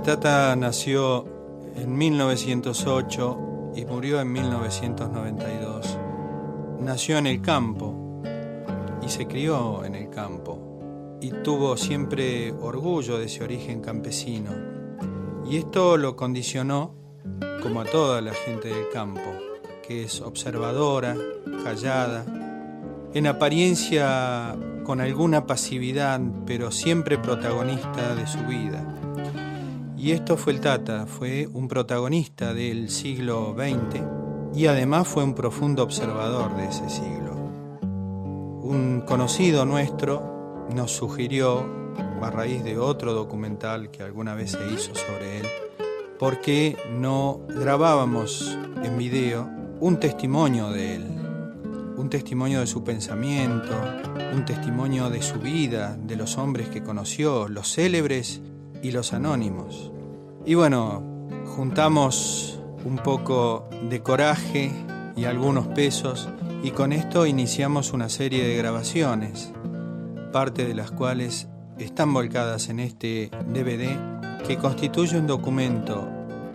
Tata nació en 1908 y murió en 1992. Nació en el campo y se crió en el campo y tuvo siempre orgullo de ese origen campesino. Y esto lo condicionó, como a toda la gente del campo, que es observadora, callada, en apariencia con alguna pasividad, pero siempre protagonista de su vida. Y esto fue el Tata, fue un protagonista del siglo XX y además fue un profundo observador de ese siglo. Un conocido nuestro nos sugirió, a raíz de otro documental que alguna vez se hizo sobre él, por qué no grabábamos en video un testimonio de él, un testimonio de su pensamiento, un testimonio de su vida, de los hombres que conoció, los célebres y los anónimos. Y bueno, juntamos un poco de coraje y algunos pesos y con esto iniciamos una serie de grabaciones, parte de las cuales están volcadas en este DVD que constituye un documento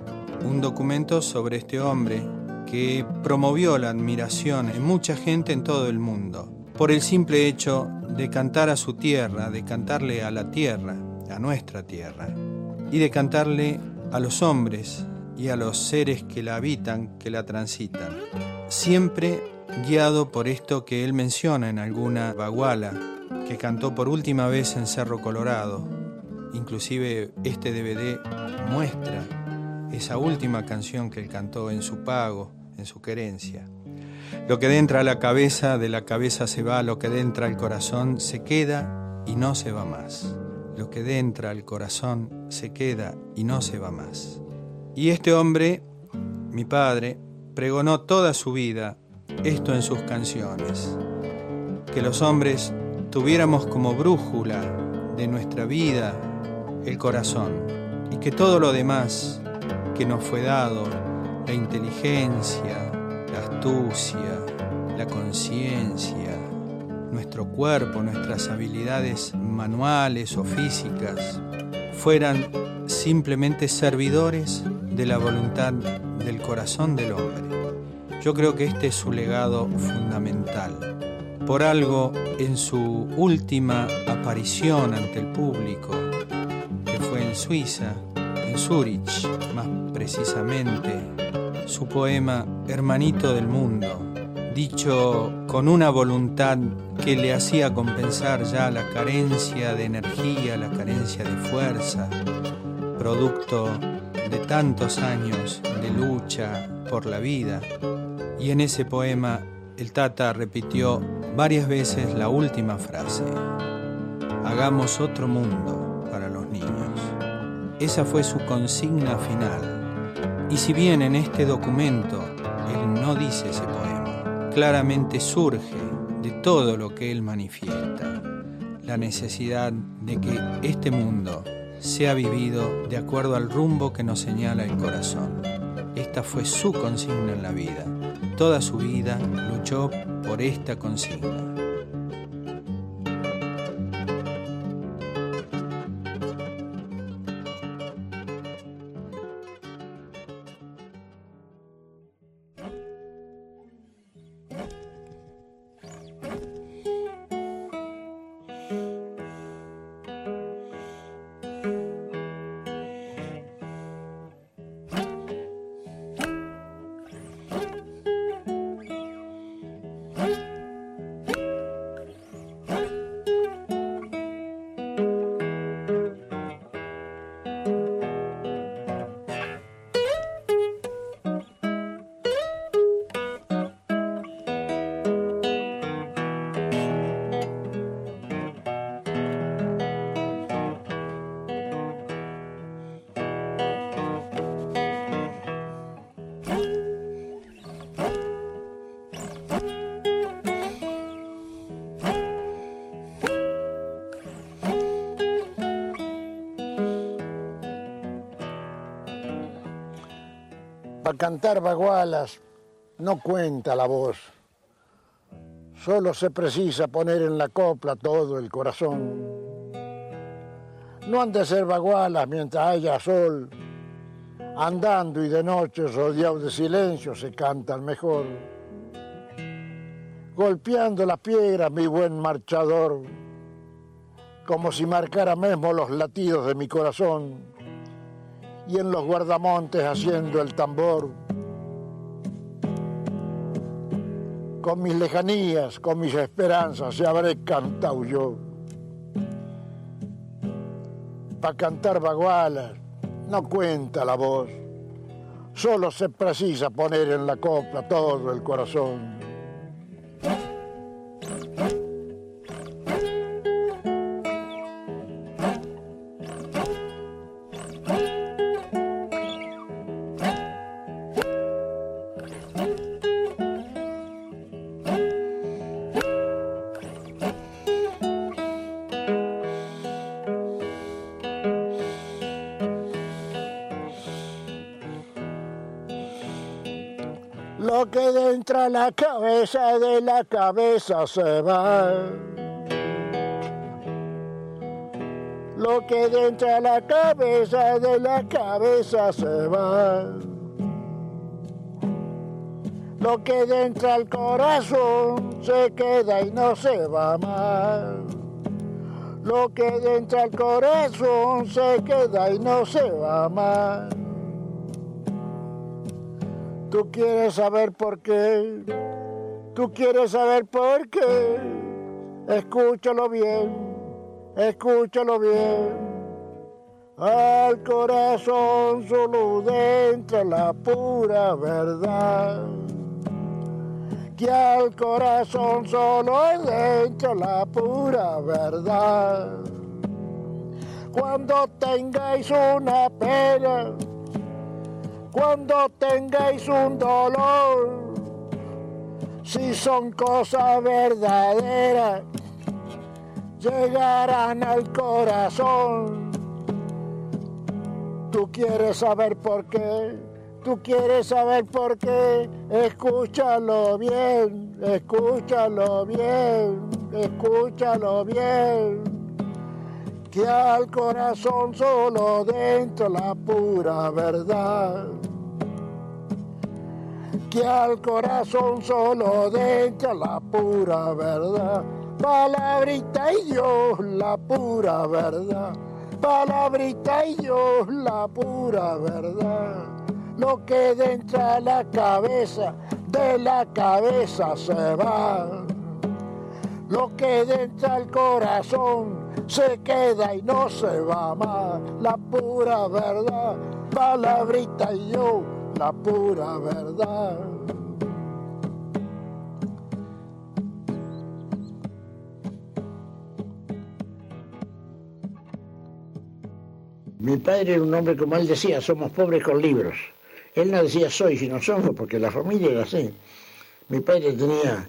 sobre este hombre que promovió la admiración en mucha gente en todo el mundo por el simple hecho de cantar a su tierra, de cantarle a la tierra, a nuestra tierra, y de cantarle a los hombres y a los seres que la habitan, que la transitan, siempre guiado por esto que él menciona en alguna baguala que cantó por última vez en Cerro Colorado. Inclusive este DVD muestra esa última canción que él cantó en su pago, en su querencia. Lo que entra a la cabeza, de la cabeza se va, lo que entra al corazón se queda y no se va más. Lo que entra al corazón se queda y no se va más. Y este hombre, mi padre, pregonó toda su vida esto en sus canciones, que los hombres tuviéramos como brújula de nuestra vida el corazón, y que todo lo demás que nos fue dado, la inteligencia, la astucia, la conciencia, nuestro cuerpo, nuestras habilidades manuales o físicas, fueran simplemente servidores de la voluntad del corazón del hombre. Yo creo que este es su legado fundamental. Por algo, en su última aparición ante el público, que fue en Suiza, en Zúrich, más precisamente, su poema Hermanito del Mundo, dicho con una voluntad que le hacía compensar ya la carencia de energía, la carencia de fuerza, producto de tantos años de lucha por la vida. Y en ese poema el Tata repitió varias veces la última frase: hagamos otro mundo para los niños. Esa fue su consigna final. Y si bien en este documento él no dice ese poema, claramente surge de todo lo que él manifiesta, la necesidad de que este mundo sea vivido de acuerdo al rumbo que nos señala el corazón. Esta fue su consigna en la vida. Toda su vida luchó por esta consigna. Para cantar bagualas no cuenta la voz, solo se precisa poner en la copla todo el corazón. no han de ser bagualas mientras haya sol. Andando y de noche rodeados de silencio se cantan mejor. Golpeando las piedras, mi buen marchador, como si marcara mismo los latidos de mi corazón, y en los guardamontes haciendo el tambor. Con mis lejanías, con mis esperanzas, se habré cantado yo. Pa' cantar bagualas no cuenta la voz, solo se precisa poner en la copla todo el corazón. Lo que entra a la cabeza, de la cabeza se va. Lo que entra a la cabeza, de la cabeza se va. Lo que entra al corazón se queda y no se va más. Lo que entra al corazón se queda y no se va más. Tú quieres saber por qué, tú quieres saber por qué. Escúchalo bien, escúchalo bien. Al corazón solo entra la pura verdad. Que al corazón solo entra la pura verdad. Cuando tengáis una pena, cuando tengáis un dolor, si son cosas verdaderas, llegarán al corazón. Tú quieres saber por qué, tú quieres saber por qué, escúchalo bien, escúchalo bien, escúchalo bien. Que al corazón solo dentro la pura verdad. Que al corazón solo dentro la pura verdad. Palabrita y Dios, la pura verdad. Palabrita y Dios, la pura verdad. Lo que dentro a la cabeza, de la cabeza se va. Lo que dentro al corazón se queda y no se va más. La pura verdad, palabrita y yo, la pura verdad. Mi padre era un hombre, como él decía, somos pobres con libros. Él no decía soy, sino somos, porque la familia era así. Mi padre tenía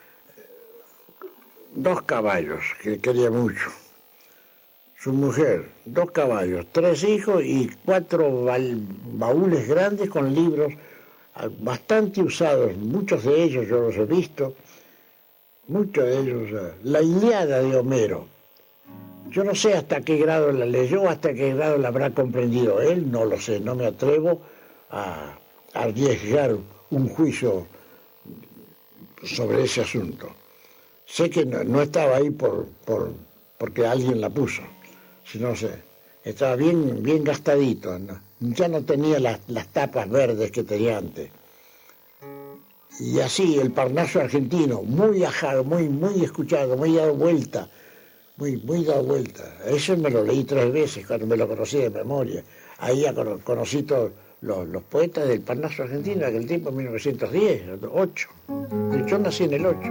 2 caballos, que quería mucho. Su mujer, 2 caballos, 3 hijos y 4 baúles grandes con libros bastante usados. Muchos de ellos yo los he visto, muchos de ellos. La Ilíada de Homero. Yo no sé hasta qué grado la leyó, hasta qué grado la habrá comprendido él, no lo sé, no me atrevo a arriesgar un juicio sobre ese asunto. Sé que no estaba ahí porque alguien la puso, sino estaba bien gastadito, ¿no? Ya no tenía las tapas verdes que tenía antes. Y así el Parnaso argentino, muy ajado, muy escuchado, muy dado vuelta, muy dado vuelta. Eso me lo leí 3 veces cuando me lo conocí de memoria. Ahí ya conocí todos los poetas del Parnaso argentino en aquel tiempo, en 1910, 8. Yo nací en el 8.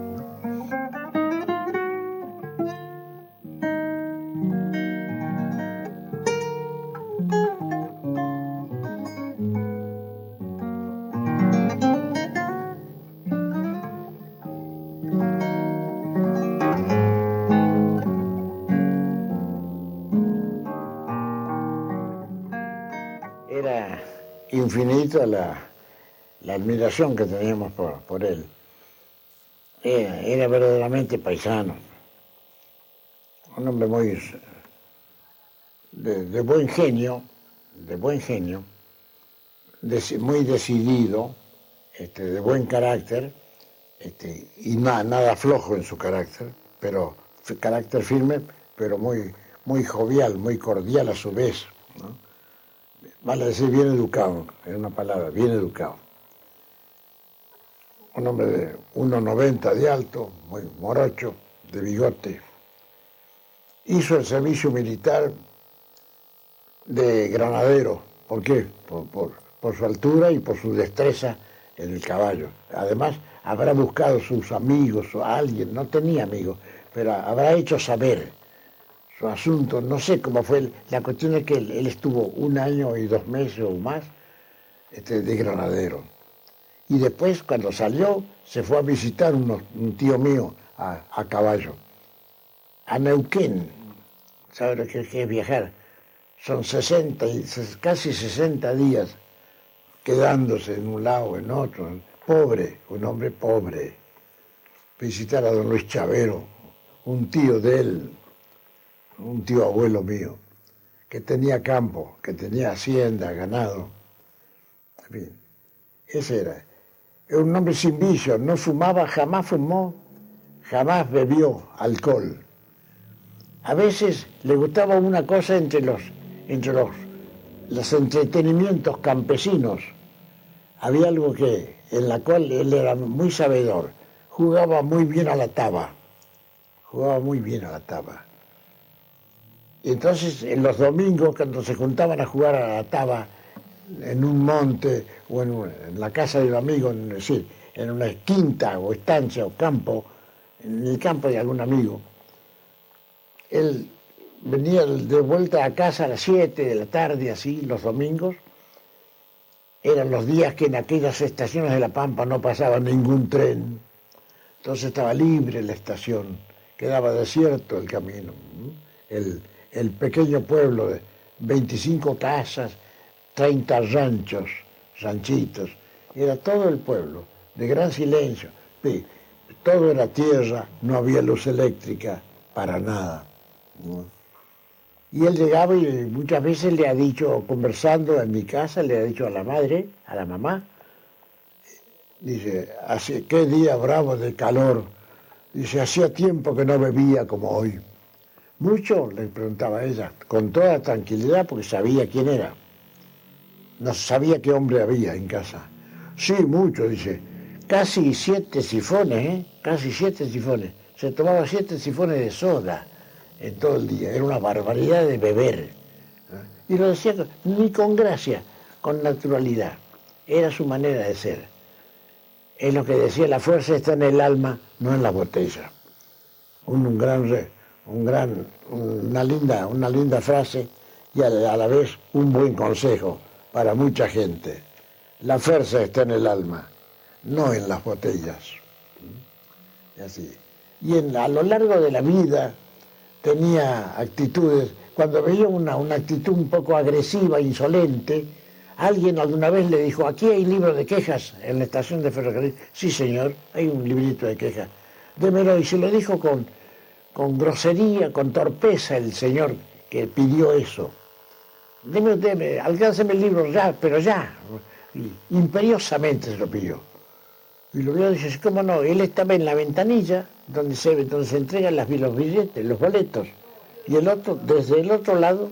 Era infinita la admiración que teníamos por él. Era verdaderamente paisano, un hombre de buen genio, muy decidido, de buen carácter, y nada flojo en su carácter, pero carácter firme, pero muy jovial, muy cordial a su vez, ¿no? Vale decir bien educado, en una palabra, bien educado. Un hombre de 1,90 de alto, muy morocho, de bigote. Hizo el servicio militar de granadero. ¿Por qué? Por su altura y por su destreza en el caballo. Además, habrá buscado sus amigos o a alguien, no tenía amigos, pero habrá hecho saber su asunto. No sé cómo fue. La cuestión es que él estuvo 1 año y 2 meses o más de granadero. Y después, cuando salió, se fue a visitar un tío mío a caballo, a Neuquén. ¿Sabe lo que es viajar? Son casi 60 días quedándose en un lado, en otro. Pobre, un hombre pobre. Visitar a don Luis Chavero, un tío de él, un tío abuelo mío, que tenía campo, que tenía hacienda, ganado. En fin, ese era. Era un hombre sin vicio, no fumaba, jamás fumó, jamás bebió alcohol. A veces le gustaba una cosa entre los entretenimientos campesinos. Había algo en la cual él era muy sabedor. Jugaba muy bien a la taba. Y entonces, en los domingos, cuando se juntaban a jugar a la taba en un monte o en la casa de un amigo, es decir, en una quinta o estancia o campo, en el campo de algún amigo, él venía de vuelta a casa a las 7 de la tarde, así, los domingos. Eran los días que en aquellas estaciones de La Pampa no pasaba ningún tren. Entonces estaba libre la estación, quedaba desierto el camino. El pequeño pueblo de 25 casas, 30 ranchitos, era todo el pueblo, de gran silencio. Todo era tierra, no había luz eléctrica, para nada, ¿no? Y él llegaba y muchas veces le ha dicho, conversando en mi casa, le ha dicho a la madre, a la mamá, dice, qué día bravo de calor, dice, hacía tiempo que no bebía como hoy. ¿Mucho? Le preguntaba ella, con toda tranquilidad, porque sabía quién era. No sabía qué hombre había en casa. Sí, mucho, dice, casi 7 sifones, casi 7 sifones. Se tomaba 7 sifones de soda en todo el día, era una barbaridad de beber. Y lo decía ni con gracia, con naturalidad. Era su manera de ser. Es lo que decía, la fuerza está en el alma, no en la botella. Una linda frase y a la vez un buen consejo para mucha gente. La fuerza está en el alma, no en las botellas. Y así. Y a lo largo de la vida tenía actitudes, cuando veía una actitud un poco agresiva, insolente, alguien alguna vez le dijo, aquí hay libro de quejas en la estación de ferrocarril. Sí, señor, hay un librito de quejas. Démelo, y se lo dijo con grosería, con torpeza el señor que pidió eso. Deme, alcánceme el libro ya, pero ya. Y imperiosamente se lo pidió. Y lo vio y dice, ¿cómo no? Él estaba en la ventanilla donde se entregan los billetes, los boletos. Y desde el otro lado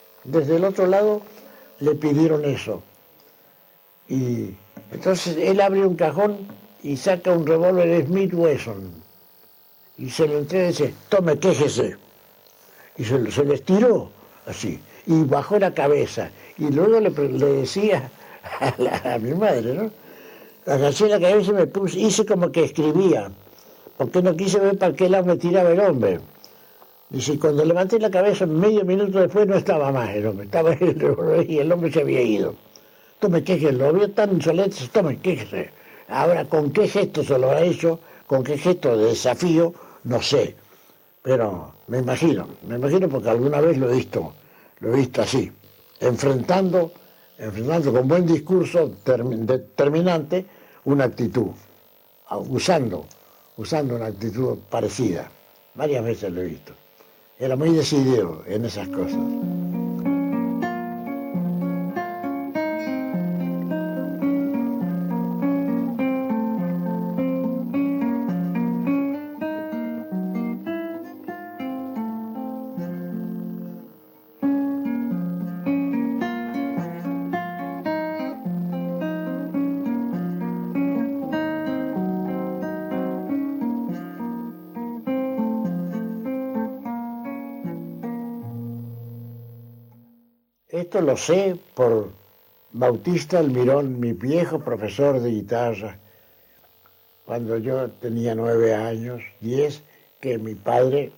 le pidieron eso. Y entonces él abre un cajón y saca un revólver Smith Wesson. Y se lo entrega y dice, tome, quéjese. Y se lo estiró así. Y bajó la cabeza. Y luego le decía a mi madre, ¿no? Agaché la cabeza y hice como que escribía, porque no quise ver para qué lado me tiraba el hombre. Dice, cuando levanté la cabeza, medio minuto después no estaba más el hombre, estaba y el hombre se había ido. Tome, quéjese, lo vio tan insolente, tome, quéjese. Ahora, ¿con qué gesto se lo ha hecho? ¿Con qué gesto de desafío? No sé. Pero me imagino porque alguna vez lo he visto así, enfrentando con buen discurso determinante una actitud, usando una actitud parecida. Varias veces lo he visto. Era muy decidido en esas cosas. Esto lo sé por Bautista Almirón, mi viejo profesor de guitarra, cuando yo tenía 9 años, 10, que mis padres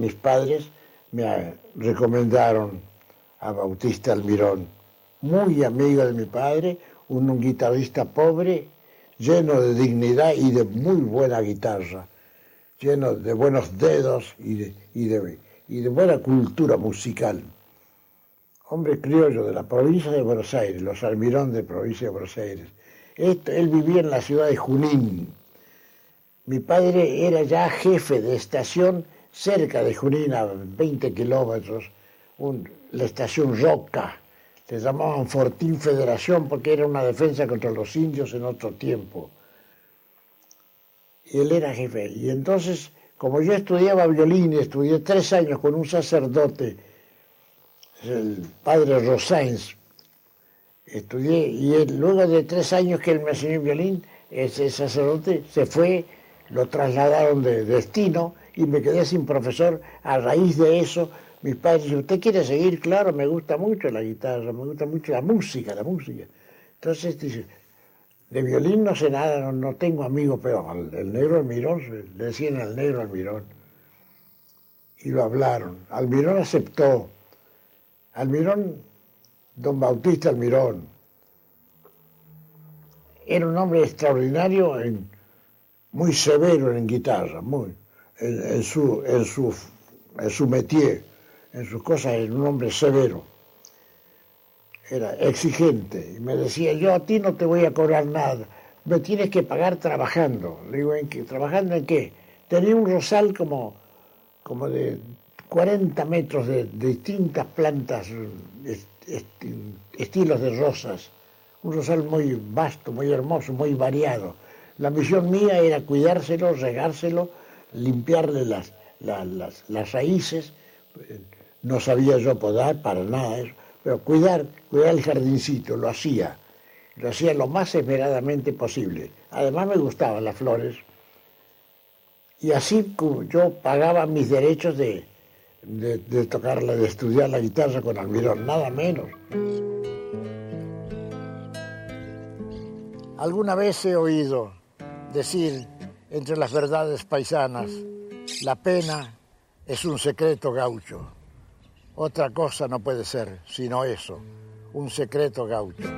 me recomendaron a Bautista Almirón, muy amigo de mi padre, un guitarrista pobre, lleno de dignidad y de muy buena guitarra, lleno de buenos dedos y de buena cultura musical. Hombre criollo de la provincia de Buenos Aires, los Almirón de provincia de Buenos Aires. Él vivía en la ciudad de Junín. Mi padre era ya jefe de estación cerca de Junín, a 20 kilómetros, la estación Roca. Le llamaban Fortín Federación porque era una defensa contra los indios en otro tiempo. Y él era jefe. Y entonces, como yo estudiaba violín, estudié 3 años con un sacerdote, el padre Rosáins, estudié, y luego de 3 años que él me enseñó violín, ese sacerdote se fue, lo trasladaron de destino y me quedé sin profesor. A raíz de eso, mis padres dijeron, ¿usted quiere seguir? Claro, me gusta mucho la guitarra, me gusta mucho la música. Entonces dice, de violín no sé nada, no tengo amigo, pero el negro Almirón, le decían al negro Almirón. Y lo hablaron. Almirón aceptó. Almirón, don Bautista Almirón, era un hombre extraordinario, muy severo en guitarra, en su métier, en sus cosas, era un hombre severo. Era exigente. Y me decía, yo a ti no te voy a cobrar nada, me tienes que pagar trabajando. Le digo, ¿trabajando en qué? Tenía un rosal como de 40 metros de distintas plantas, estilos de rosas. Un rosal muy vasto, muy hermoso, muy variado. La misión mía era cuidárselo, regárselo, limpiarle las raíces. No sabía yo podar para nada eso, pero cuidar el jardincito, lo hacía lo más esmeradamente posible. Además me gustaban las flores. Y así yo pagaba mis derechos de estudiar la guitarra con Almirón, nada menos. Alguna vez he oído decir entre las verdades paisanas, la pena es un secreto gaucho. Otra cosa no puede ser sino eso, un secreto gaucho.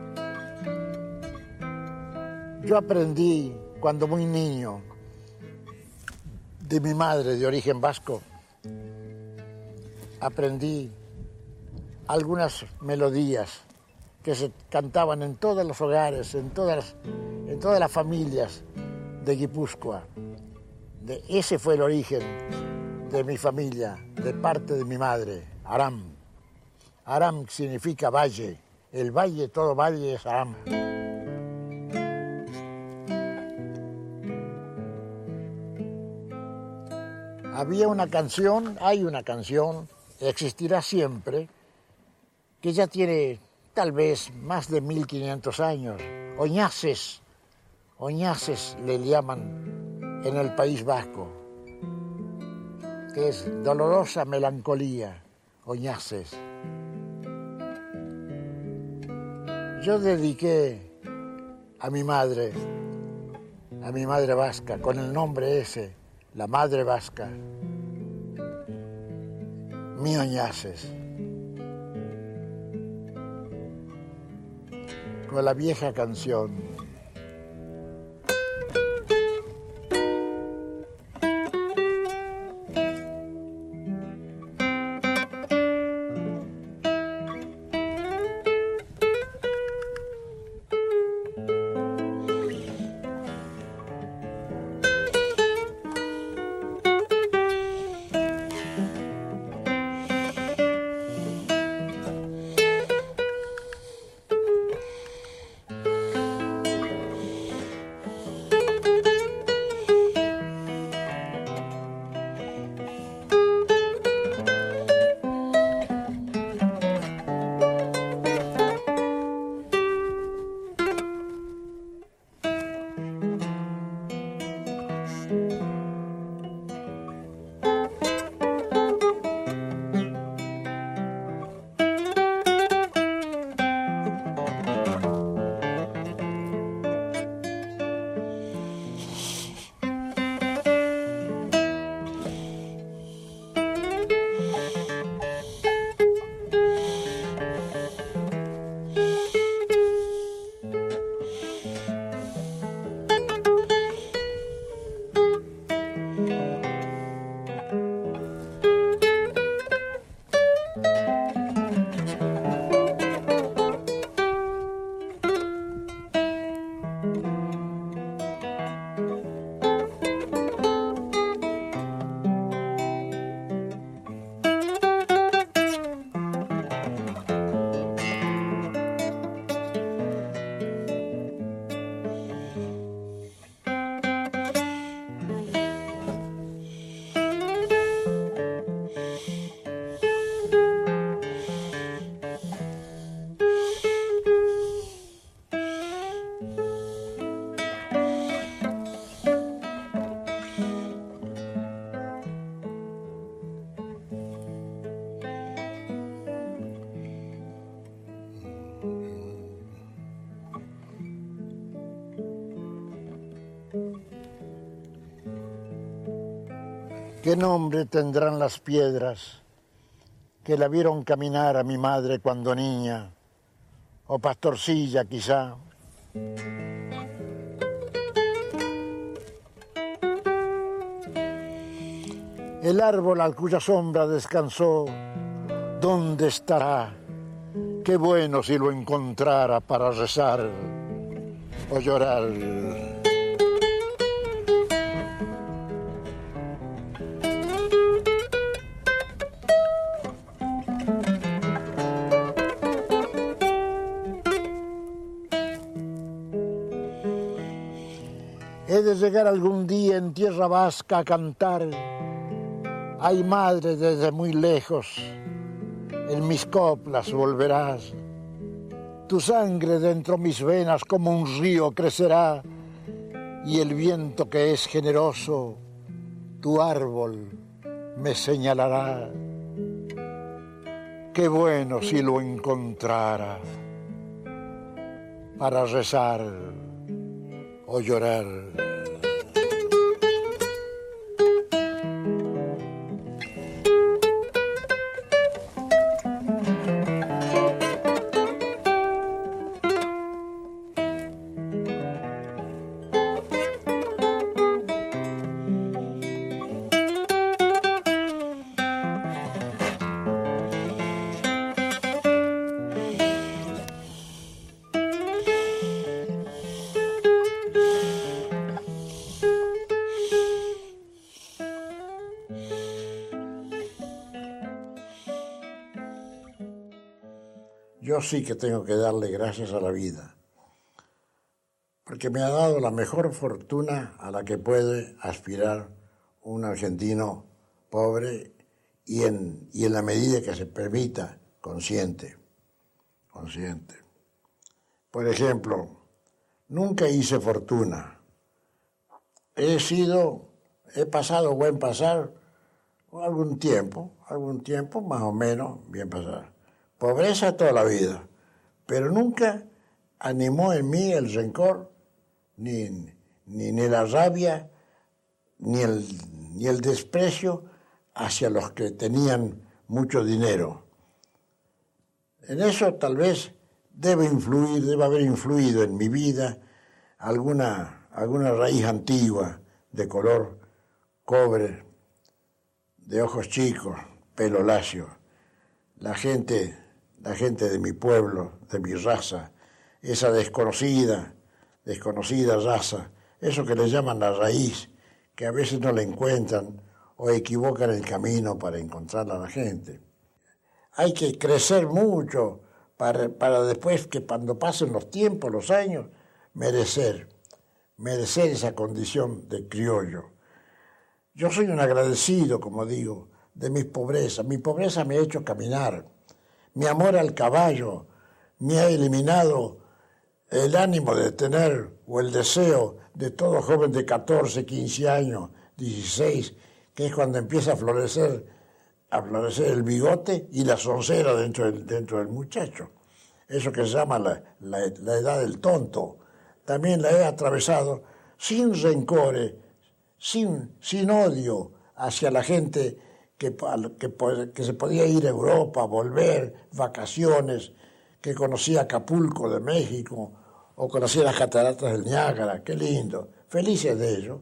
Yo aprendí cuando muy niño de mi madre de origen vasco, aprendí algunas melodías que se cantaban en todos los hogares, en todas las familias de Guipúzcoa. Ese fue el origen de mi familia, de parte de mi madre, Aram. Aram significa valle, el valle, todo valle es Aram. Hay una canción, existirá siempre, que ya tiene tal vez más de 1500 años. Oñaces le llaman en el País Vasco, que es dolorosa melancolía, Oñaces. Yo dediqué a mi madre vasca, con el nombre ese, la madre vasca, mi Oñaces, con la vieja canción. ¿Qué nombre tendrán las piedras que la vieron caminar a mi madre cuando niña? O pastorcilla, quizá. El árbol al cuya sombra descansó, ¿dónde estará? Qué bueno si lo encontrara para rezar o llorar. He de llegar algún día en tierra vasca a cantar. Ay, madre, desde muy lejos, en mis coplas volverás. Tu sangre dentro mis venas como un río crecerá, y el viento que es generoso, tu árbol me señalará. Qué bueno si lo encontrara para rezar o llorar. Yo sí que tengo que darle gracias a la vida, porque me ha dado la mejor fortuna a la que puede aspirar un argentino pobre y en la medida que se permita, consciente. Por ejemplo, nunca hice fortuna. He pasado buen pasar algún tiempo más o menos bien pasar. Pobreza toda la vida, pero nunca animó en mí el rencor, ni la rabia, ni el desprecio hacia los que tenían mucho dinero. En eso tal vez debe haber influido en mi vida alguna raíz antigua de color cobre, de ojos chicos, pelo lacio. La gente de mi pueblo, de mi raza, esa desconocida raza, eso que le llaman la raíz, que a veces no la encuentran o equivocan el camino para encontrarla a la gente. Hay que crecer mucho para después que cuando pasen los tiempos, los años, merecer esa condición de criollo. Yo soy un agradecido, como digo, de mis pobrezas. Mi pobreza me ha hecho caminar. Mi amor al caballo me ha eliminado el ánimo de tener o el deseo de todo joven de 14, 15 años, 16, que es cuando empieza a florecer el bigote y la soncera dentro del muchacho. Eso que se llama la edad del tonto. También la he atravesado sin rencores, sin odio hacia la gente que se podía ir a Europa, volver, vacaciones, que conocía Acapulco de México o conocía las cataratas del Niágara. Qué lindo. Felices de ellos.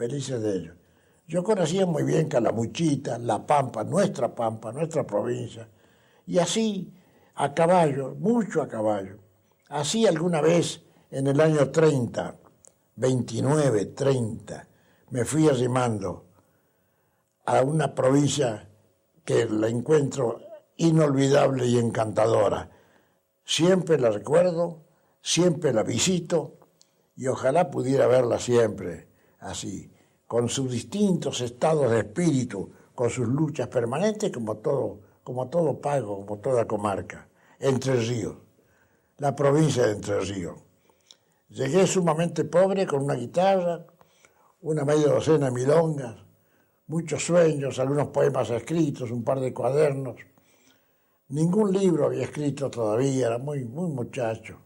Yo conocía muy bien Calamuchita, La Pampa, nuestra provincia, y así a caballo, mucho a caballo. Así alguna vez en el año 30, 29, 30, me fui arrimando a una provincia que la encuentro inolvidable y encantadora. Siempre la recuerdo, siempre la visito y ojalá pudiera verla siempre así, con sus distintos estados de espíritu, con sus luchas permanentes como todo pago, como toda comarca. Entre Ríos, la provincia de Entre Ríos. Llegué sumamente pobre con una guitarra, una media docena de milongas, muchos sueños, algunos poemas escritos, un par de cuadernos. Ningún libro había escrito todavía, era muy muchacho.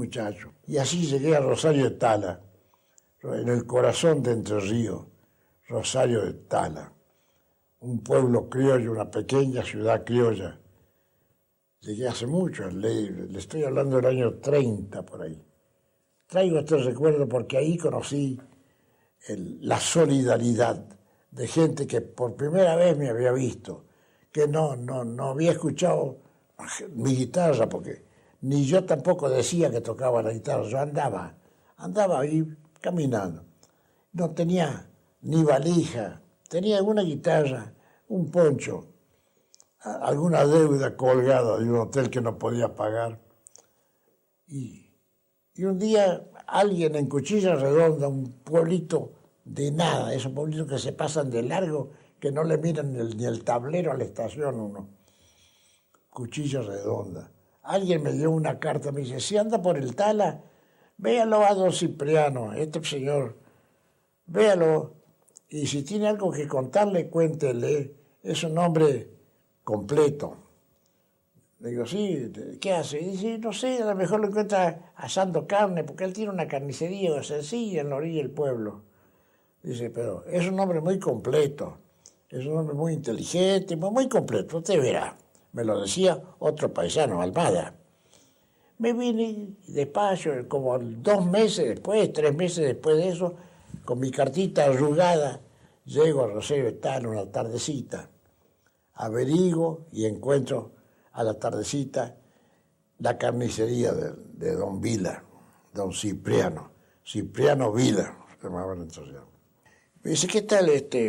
Y así llegué a Rosario de Tala, en el corazón de Entre Ríos. Rosario de Tala, un pueblo criollo, una pequeña ciudad criolla. Llegué hace mucho, le estoy hablando del año 30 por ahí. Traigo este recuerdo porque ahí conocí la solidaridad de gente que por primera vez me había visto, que no había escuchado mi guitarra, porque ni yo tampoco decía que tocaba la guitarra, yo andaba ahí caminando. No tenía ni valija, tenía una guitarra, un poncho, alguna deuda colgada de un hotel que no podía pagar. Y un día alguien en Cuchilla Redonda, un pueblito de nada, esos pueblitos que se pasan de largo, que no le miran ni el tablero a la estación uno. Cuchilla Redonda. Alguien me dio una carta, me dice, si anda por el Tala, véalo a don Cipriano, este señor, véalo, y si tiene algo que contarle, cuéntele, es un hombre completo. Le digo, sí, ¿qué hace? Y dice, no sé, a lo mejor lo encuentra asando carne, porque él tiene una carnicería sencilla en la orilla del pueblo. Dice, pero es un hombre muy completo, es un hombre muy inteligente, muy completo, usted verá. Me lo decía otro paisano, Almada. Me vine despacio, como 2 meses después, 3 meses después de eso, con mi cartita arrugada, llego a Rosario de Tala una tardecita, averiguo y encuentro a la tardecita la carnicería de don Vila, don Cipriano Vila, se llamaba entonces. Me dice, ¿qué tal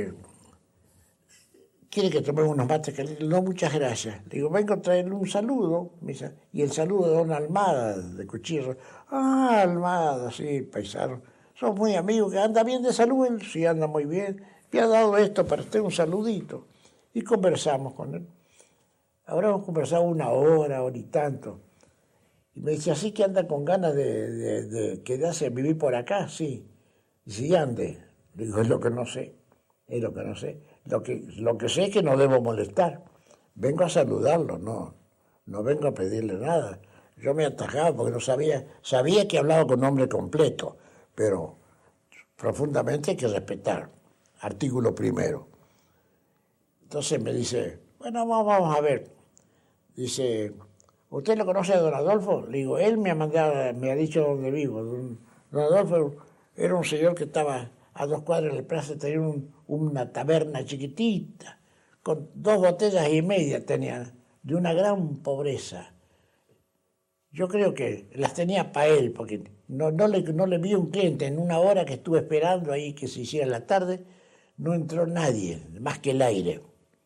¿Quiere que tomemos unos mates calientes? No, muchas gracias. Le digo, vengo a traerle un saludo. Me dice, y el saludo de don Almada, de Cuchillo. Ah, Almada, sí, paisano. Somos muy amigos, que anda bien de salud. Él sí, anda muy bien. Me ha dado esto para usted, un saludito. Y conversamos con él. Ahora hemos conversado 1 hora y tanto. Y me dice, así que anda con ganas de quedarse a vivir por acá, sí. Y si ande. Le digo, es lo que no sé. Es lo que no sé. Lo que sé es que no debo molestar. Vengo a saludarlo, no vengo a pedirle nada. Yo me atajaba porque no sabía que hablaba con nombre completo, pero profundamente hay que respetar. Artículo 1. Entonces me dice, bueno, vamos a ver. Dice, ¿usted lo conoce a don Adolfo? Le digo, él me ha dicho dónde vivo. Don Adolfo era un señor que estaba a 2 cuadras de la plaza, tenía una taberna chiquitita, con 2 botellas y media tenía, de una gran pobreza. Yo creo que las tenía para él, porque no le vi un cliente. En 1 hora que estuve esperando ahí que se hiciera la tarde, no entró nadie, más que el aire.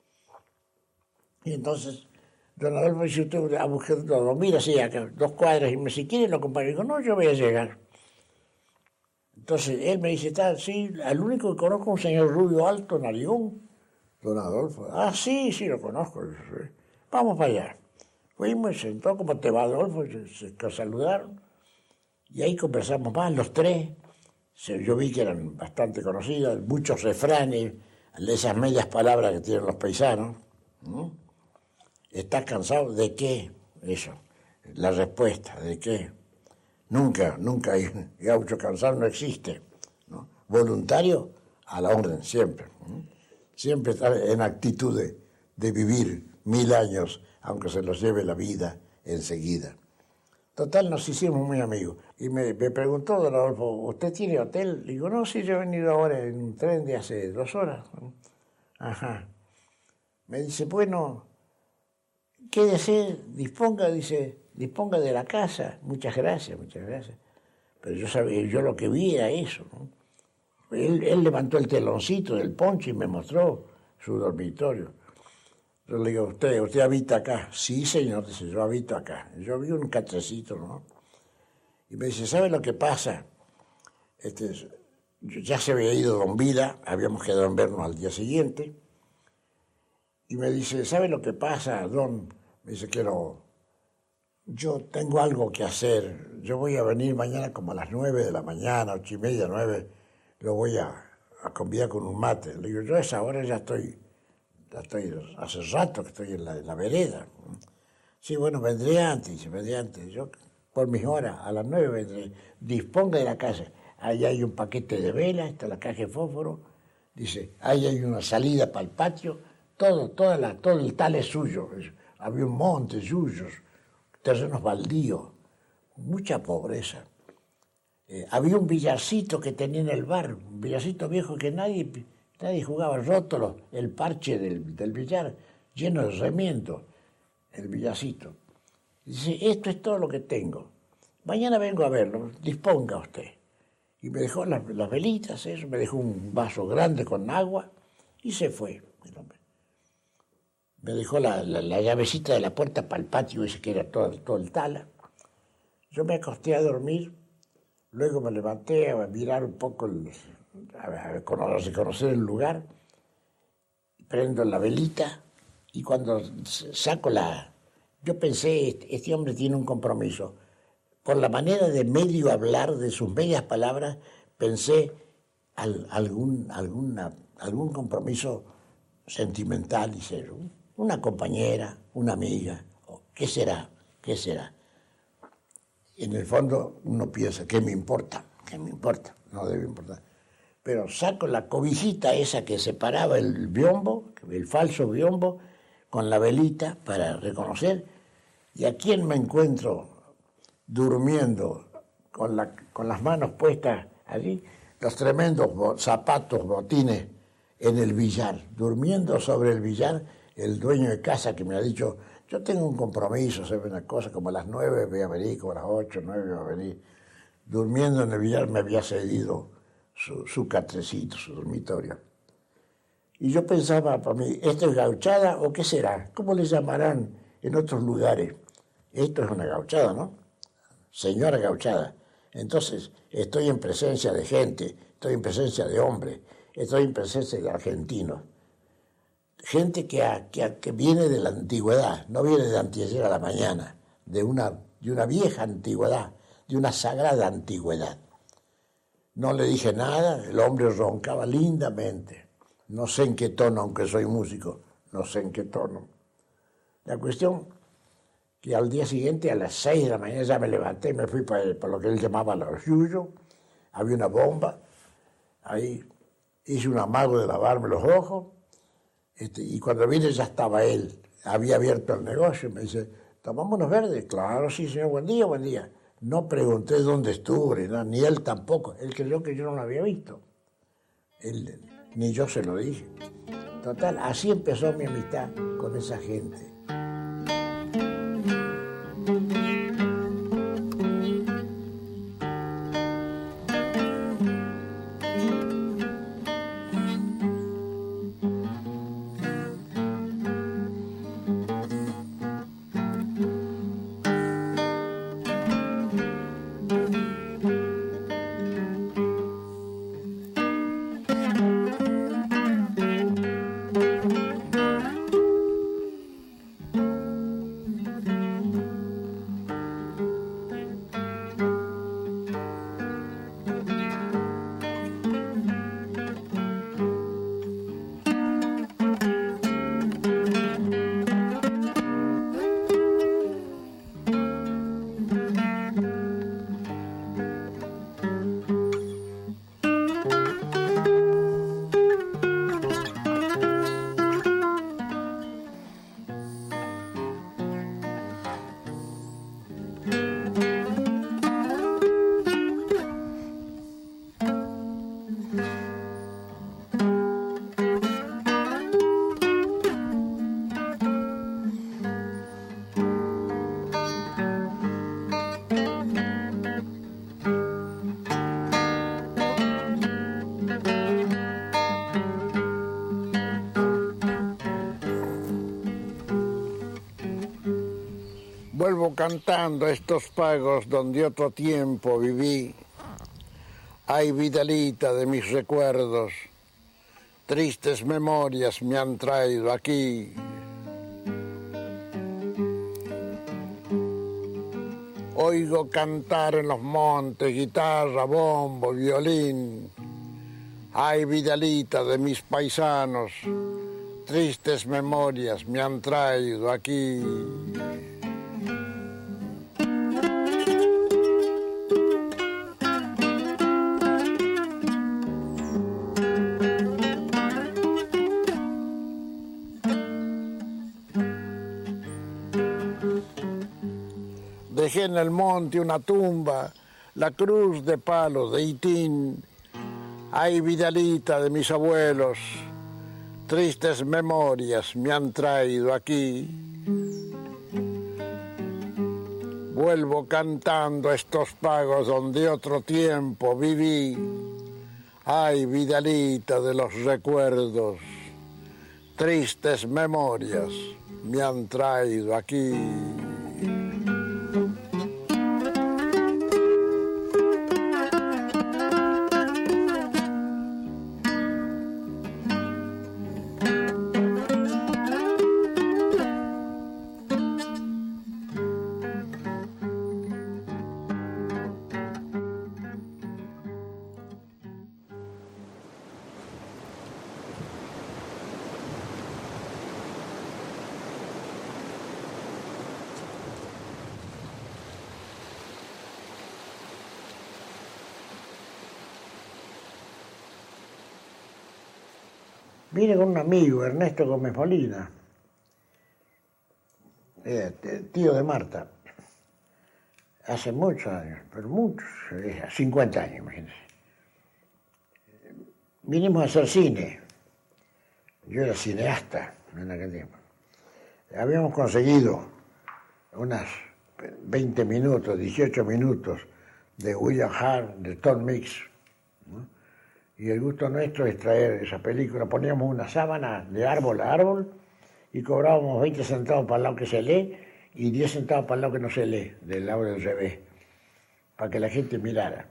Y entonces, don Adolfo dice, usted a buscar todo, mira, sí, acá, 2 cuadras, y si quiere lo acompaño. Digo, no, yo voy a llegar. Entonces él me dice, sí, al único que conozco es un señor rubio alto, narigón. Don Adolfo. Ah, sí, lo conozco. Vamos para allá. Fuimos, se sentó, ¿cómo te va, Adolfo? Se saludaron. Y ahí conversamos más, los 3. Yo vi que eran bastante conocidos, muchos refranes, de esas medias palabras que tienen los paisanos. ¿No? ¿Estás cansado? ¿De qué? Eso. La respuesta, ¿de qué? Nunca hay gaucho cansado, no existe, ¿no? Voluntario, a la orden, siempre. Siempre estar en actitud de vivir 1000 años, aunque se los lleve la vida enseguida. Total, nos hicimos muy amigos. Y me preguntó don Adolfo, ¿usted tiene hotel? Le digo, no, sí, yo he venido ahora en un tren de hace 2 horas. Ajá. Me dice, bueno, quédese, disponga de la casa. Muchas gracias. Pero yo lo que vi era eso, ¿no? Él levantó el teloncito del poncho y me mostró su dormitorio. Yo le digo, ¿usted habita acá? Sí, señor, dice, yo habito acá. Yo vi un catrecito, ¿no? Y me dice, ¿sabe lo que pasa? Ya se había ido don Vila, habíamos quedado en vernos al día siguiente. Y me dice, ¿sabe lo que pasa, don? Me dice, yo tengo algo que hacer. Yo voy a venir mañana como a las 9 de la mañana, 8:30, 9. Lo voy a convidar con un mate. Le digo, yo a esa hora ya estoy hace rato que estoy en la vereda. Sí, bueno, vendré antes. Yo por mis horas, a las 9 vendré. Disponga de la casa. Ahí hay un paquete de velas, está la caja de fósforo. Dice, ahí hay una salida para el patio, todo el tal es suyo. Había un monte, suyos, terrenos baldíos, mucha pobreza. Había un billarcito que tenía en el bar, un billarcito viejo que nadie jugaba, roto el parche del billar, lleno de remiendos, el billarcito. Dice, esto es todo lo que tengo. Mañana vengo a verlo, disponga usted. Y me dejó las velitas, eso, me dejó un vaso grande con agua y se fue. Me dejó la llavecita de la puerta para el patio ese que era todo el tala. Yo me acosté a dormir, luego me levanté a mirar un poco, a conocer el lugar, prendo la velita y cuando saco yo pensé, este hombre tiene un compromiso. Por la manera de medio hablar, de sus medias palabras, pensé algún compromiso sentimental, y ser una compañera, una amiga, ¿qué será? ¿Qué será? En el fondo uno piensa, ¿qué me importa? ¿Qué me importa? No debe importar. Pero saco la cobijita esa que separaba el biombo, el falso biombo, con la velita para reconocer, y a quién me encuentro durmiendo con las manos puestas allí, los tremendos zapatos, botines en el billar, durmiendo sobre el billar, el dueño de casa que me ha dicho, yo tengo un compromiso, sabe una cosa, como a las 9 voy a venir, como a las 8, 9 voy a venir. Durmiendo en el billar me había cedido su catrecito, su dormitorio. Y yo pensaba para mí, ¿esto es gauchada o qué será? ¿Cómo le llamarán en otros lugares? Esto es una gauchada, ¿no? Señora gauchada. Entonces, estoy en presencia de gente, estoy en presencia de hombres, estoy en presencia de argentinos. Gente que viene de la antigüedad, no viene de anteayer a la mañana, de una vieja antigüedad, de una sagrada antigüedad. No le dije nada, el hombre roncaba lindamente. No sé en qué tono, aunque soy músico, no sé en qué tono. La cuestión que al día siguiente, a las 6 de la mañana, ya me levanté, me fui para lo que él llamaba los yuyos, había una bomba, ahí hice un amago de lavarme los ojos, y cuando vine ya estaba él, había abierto el negocio, me dice, ¿tomamos unos verdes? Claro, sí, señor, buen día, buen día. No pregunté dónde estuve, ni él tampoco, él creyó que yo no lo había visto, ni yo se lo dije. Total, así empezó mi amistad con esa gente. Vuelvo cantando estos pagos donde otro tiempo viví. Ay, vidalita de mis recuerdos, tristes memorias me han traído aquí. Oigo cantar en los montes, guitarra, bombo, violín. Ay, vidalita de mis paisanos, tristes memorias me han traído aquí. dejé en el monte una tumba, la cruz de palos de Itín. Ay, Vidalita de mis abuelos, tristes memorias me han traído aquí. Vuelvo cantando estos pagos donde otro tiempo viví. Ay, Vidalita de los recuerdos, tristes memorias me han traído aquí. Vine con un amigo, Ernesto Gómez Molina, tío de Marta, hace muchos años, pero muchos, 50 años, imagínense. Vinimos a hacer cine. Yo era cineasta en aquel tiempo. Habíamos conseguido unas 20 minutos, 18 minutos de William Hart, de Tom Mix, ¿no? Y el gusto nuestro es traer esa película. Poníamos una sábana de árbol a árbol y cobrábamos 20 centavos para el lado que se lee y 10 centavos para el lado que no se lee, del lado del revés, para que la gente mirara.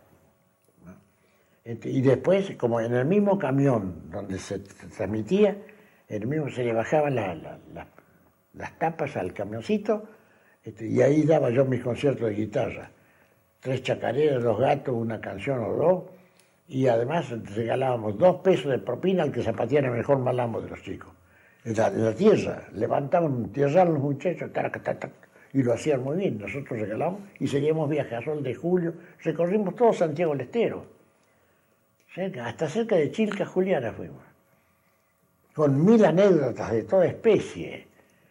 Y después, como en el mismo camión donde se transmitía, en el mismo se le bajaban las tapas al camioncito, y ahí daba yo mis conciertos de guitarra. 3 chacareras, 2 gatos, una canción o 2, y además regalábamos 2 pesos de propina al que zapateara mejor malambo de los chicos. En la tierra, levantaban tierra los muchachos, y lo hacían muy bien. Nosotros regalábamos y seguíamos viaje a Sol de Julio, recorrimos todo Santiago del Estero, hasta cerca de Chilca, Juliana fuimos, con 1000 anécdotas de toda especie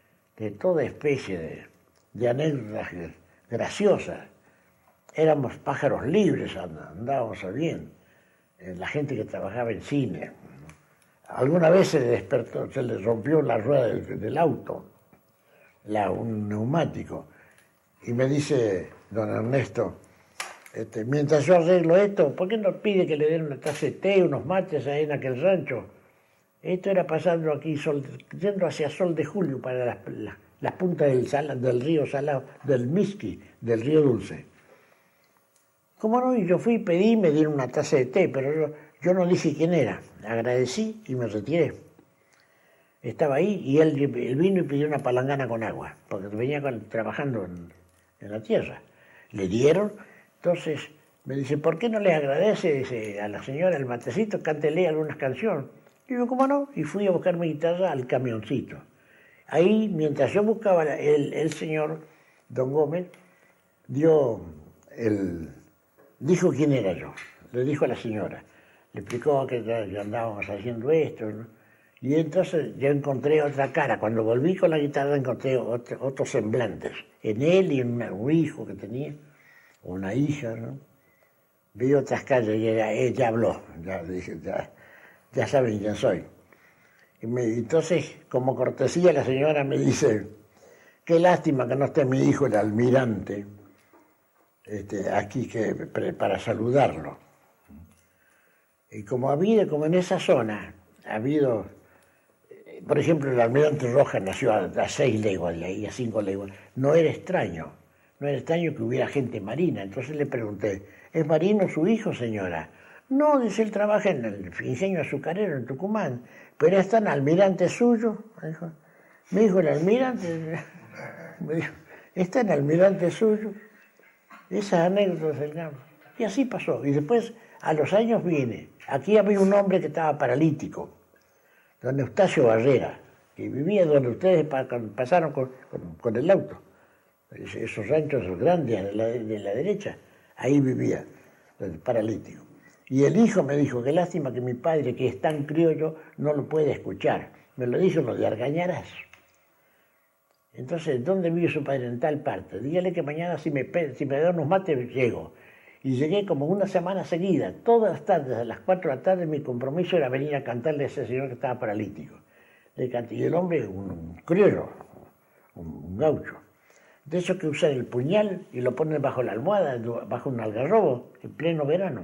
de anécdotas graciosas. Éramos pájaros libres, andábamos bien. La gente que trabajaba en cine. Alguna vez se despertó, se le rompió la rueda del auto, un neumático, y me dice don Ernesto, mientras yo arreglo esto, ¿por qué no pide que le den una taza de té, unos mates ahí en aquel rancho? Esto era pasando aquí, yendo hacia Sol de Julio, para las puntas del río Salado, del Misqui, del río Dulce. ¿Cómo no? Y yo fui, pedí, me dieron una taza de té, pero yo no dije quién era. Agradecí y me retiré. Estaba ahí y él vino y pidió una palangana con agua, porque venía trabajando en la tierra. Le dieron, entonces me dice, ¿por qué no le agradece? Dice, a la señora el matecito, cántele algunas canciones. Y yo, ¿cómo no? Y fui a buscar mi guitarra al camioncito. Ahí, mientras yo buscaba, el señor, don Gómez, dijo quién era yo, le dijo a la señora, le explicó que andábamos haciendo esto, ¿no? Y entonces yo encontré otra cara. Cuando volví con la guitarra encontré otros semblantes, en él y en un hijo que tenía, o una hija, ¿no? Vi otras calles y ella habló, ya saben quién soy. Entonces, como cortesía, la señora me dice, qué lástima que no esté mi hijo, el almirante, aquí para saludarlo. Y como en esa zona ha habido, por ejemplo, el almirante Rojas nació a 6 leguas de ahí, a 5 leguas, no era extraño que hubiera gente marina. Entonces le pregunté, ¿es marino su hijo, señora? No, dice, él trabaja en el ingenio azucarero en Tucumán, pero es tan almirante suyo. Me dijo el almirante, es tan almirante suyo. Esas anécdotas del campo. Y así pasó. Y después, a los años vine. Aquí había un hombre que estaba paralítico, don Eustacio Barrera, que vivía donde ustedes pasaron con el auto. Esos ranchos grandes de la derecha, ahí vivía, el paralítico. Y el hijo me dijo, qué lástima que mi padre, que es tan criollo, no lo puede escuchar. Me lo dijo lo de Argañarás. Entonces, ¿dónde vive su padre? En tal parte. Dígale que mañana si me da unos mates, llego. Y llegué como una semana seguida. Todas las tardes, a las 4 de la tarde, mi compromiso era venir a cantarle a ese señor que estaba paralítico. Le canté. Y el hombre, un criollo, un gaucho. De esos que usan el puñal y lo ponen bajo la almohada, bajo un algarrobo, en pleno verano.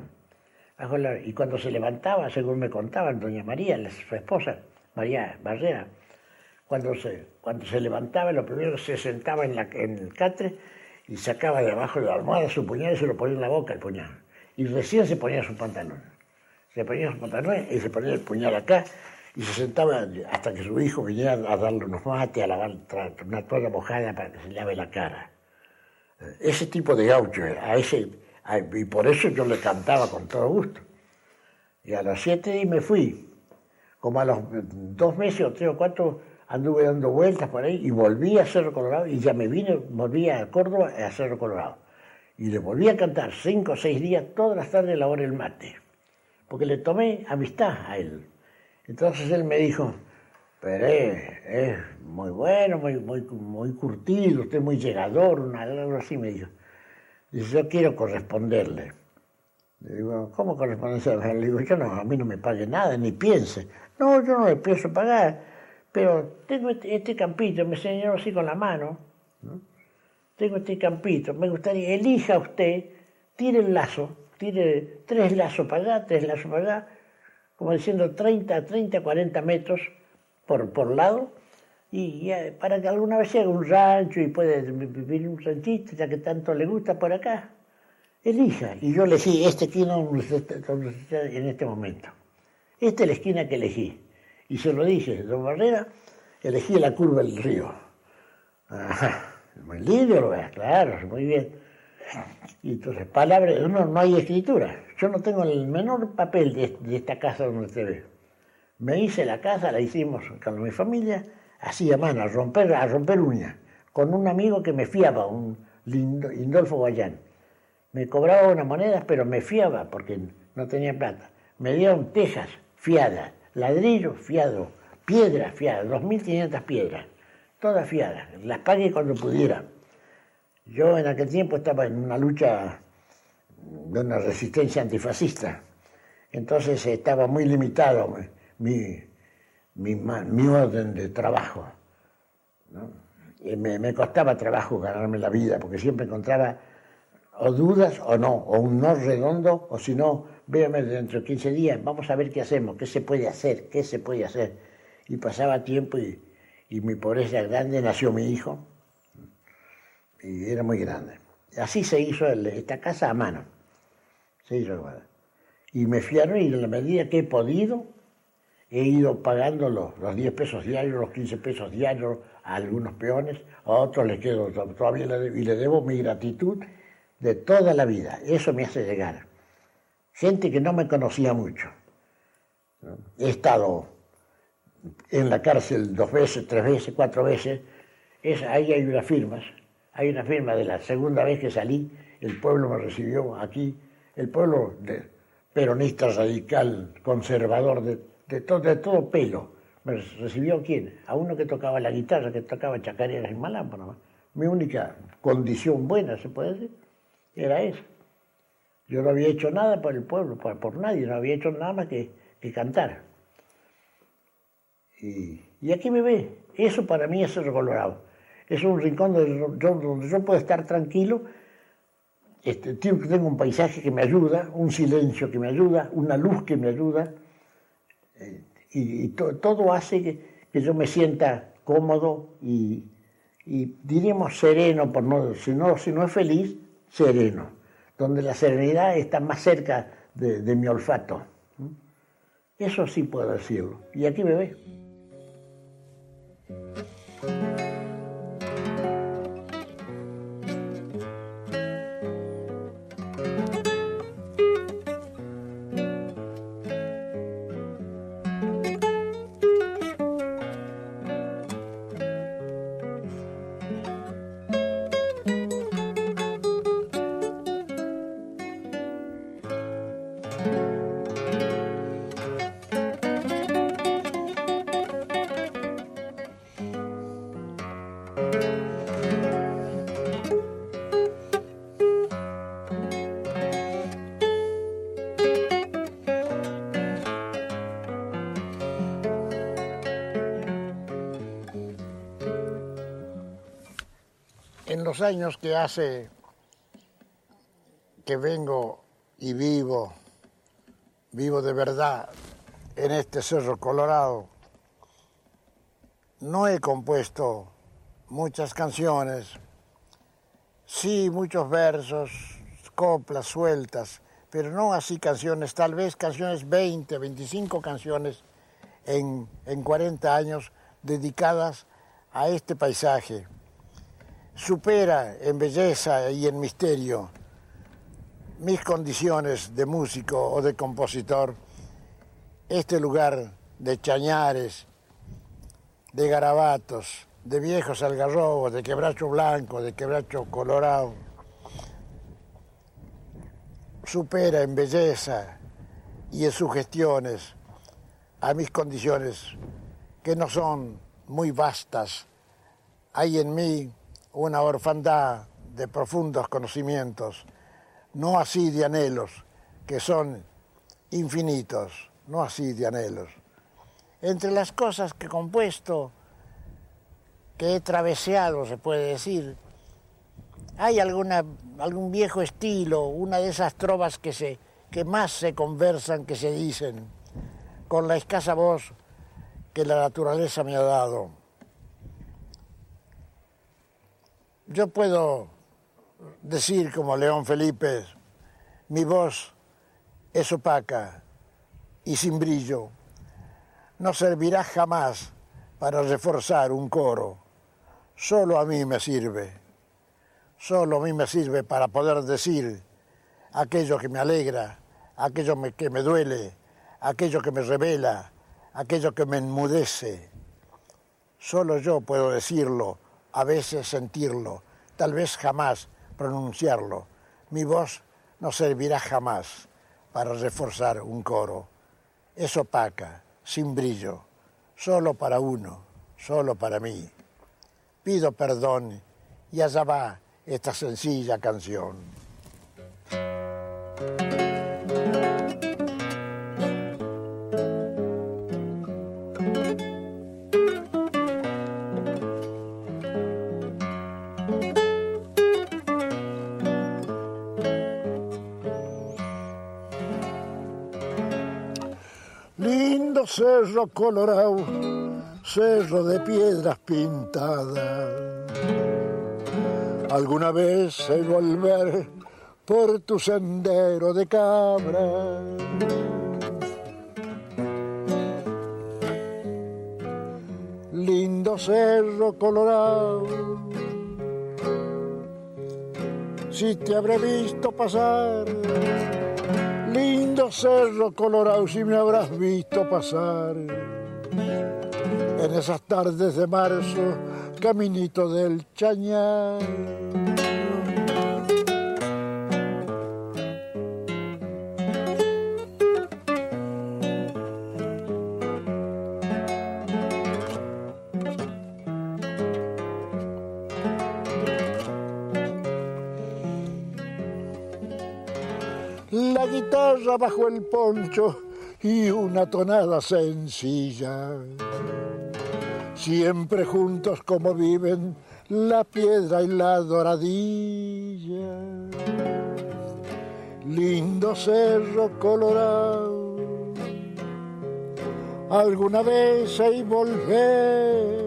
Y cuando se levantaba, según me contaban, doña María, su esposa, María Barrera, cuando se levantaba, lo primero se sentaba en el catre y sacaba de abajo de la almohada su puñal y se lo ponía en la boca el puñal. Y recién se ponía su pantalón. Se ponía su pantalón y se ponía el puñal acá y se sentaba hasta que su hijo viniera a darle unos mates, a lavar una toalla mojada para que se lave la cara. Ese tipo de gaucho, y por eso yo le cantaba con todo gusto. Y a los 7 días me fui. Como a los 2 meses o 3 o 4 anduve dando vueltas por ahí y volví a Cerro Colorado y ya volví a Córdoba a Cerro Colorado. Y le volví a cantar 5 o 6 días, todas las tardes a la hora del mate. Porque le tomé amistad a él. Entonces él me dijo, pero es muy bueno, muy curtido, usted es muy llegador, algo así me dijo. Dice, yo quiero corresponderle. Le digo, ¿cómo corresponderse? Le digo, a mí no me pague nada, ni piense. No, yo no le pienso pagar, pero tengo este campito, me señaló así con la mano, ¿no? Tengo este campito, me gustaría, elija usted, tire el lazo, tire 3 lazos para allá, 3 lazos para allá, como diciendo 30, 40 metros por lado, y para que alguna vez se haga un rancho y pueda vivir un ranchito, ya que tanto le gusta por acá, elija. Y yo elegí esta esquina en este momento. Esta es la esquina que elegí. Y se lo dije, don Barrera, elegí la curva del río. Ajá, muy lindo lo ves, claro, muy bien. Y entonces, palabras, no hay escritura. Yo no tengo el menor papel de esta casa donde usted ve. Me hice la casa, la hicimos con mi familia, así a mano, a romper uñas, con un amigo que me fiaba, un Lindolfo Guayán. Me cobraba unas monedas, pero me fiaba porque no tenía plata. Me dieron tejas fiadas, ladrillo fiado, piedra fiada, 2.500 piedras, todas fiadas. Las pagué cuando pudiera. Yo en aquel tiempo estaba en una lucha de una resistencia antifascista, entonces estaba muy limitado mi orden de trabajo, ¿no? Y me costaba trabajo ganarme la vida, porque siempre encontraba o dudas o no, o un no redondo, o si no, véame dentro de 15 días, vamos a ver qué hacemos, qué se puede hacer. Y pasaba tiempo y mi pobreza era grande, nació mi hijo, y era muy grande. Así se hizo esta casa a mano, se hizo. Y me fiaron y en la medida que he podido, he ido pagando los 10 pesos diarios, los 15 pesos diarios a algunos peones, a otros les quedo todavía y le debo mi gratitud de toda la vida. Eso me hace llegar. Gente que no me conocía mucho. He estado en la cárcel 2 veces, 3 veces, 4 veces. Ahí hay unas firmas. Hay una firma de la segunda vez que salí. El pueblo me recibió aquí. El pueblo peronista, radical, conservador, de todo pelo. ¿Me recibió quién? A uno que tocaba la guitarra, que tocaba chacareras en Malambo nomás. Mi única condición buena, se puede decir, era esa. Yo no había hecho nada por el pueblo, por nadie, no había hecho nada más que cantar. Y aquí me ve. Eso para mí es Cerro Colorado. Es un rincón donde yo puedo estar tranquilo. Tengo un paisaje que me ayuda, un silencio que me ayuda, una luz que me ayuda. Todo hace que yo me sienta cómodo y diríamos sereno, si no es feliz, sereno, donde la serenidad está más cerca de mi olfato. Eso sí puedo decirlo. Y aquí me ve. En los años que hace que vengo y vivo de verdad en este Cerro Colorado, no he compuesto muchas canciones, sí muchos versos, coplas sueltas, pero no así canciones, tal vez canciones 20, 25 canciones en 40 años dedicadas a este paisaje. Supera en belleza y en misterio mis condiciones de músico o de compositor este lugar de chañares, de garabatos, de viejos algarrobos, de quebracho blanco, de quebracho colorado. Supera en belleza y en sugestiones a mis condiciones, que no son muy vastas. Hay en mí una orfandad de profundos conocimientos, no así de anhelos, que son infinitos, no así de anhelos. Entre las cosas que he compuesto, que he traveseado, se puede decir, hay algún viejo estilo, una de esas trovas que más se conversan, que se dicen, con la escasa voz que la naturaleza me ha dado. Yo puedo decir como León Felipe, mi voz es opaca y sin brillo, no servirá jamás para reforzar un coro, solo a mí me sirve. Solo a mí me sirve para poder decir aquello que me alegra, aquello que me duele, aquello que me revela, aquello que me enmudece. Solo yo puedo decirlo, a veces sentirlo, tal vez jamás pronunciarlo. Mi voz no servirá jamás para reforzar un coro. Es opaca, sin brillo, solo para uno, solo para mí. Pido perdón y allá va esta sencilla canción. Lindo cerro colorado, cerro de piedras pintadas. Alguna vez sé volver por tu sendero de cabra. Lindo cerro colorado, si te habré visto pasar. Lindo cerro colorado, si me habrás visto pasar. En esas tardes de marzo, caminito del Chañar. La guitarra bajo el poncho y una tonada sencilla. Siempre juntos como viven la piedra y la doradilla. Lindo cerro colorado, alguna vez hay volver.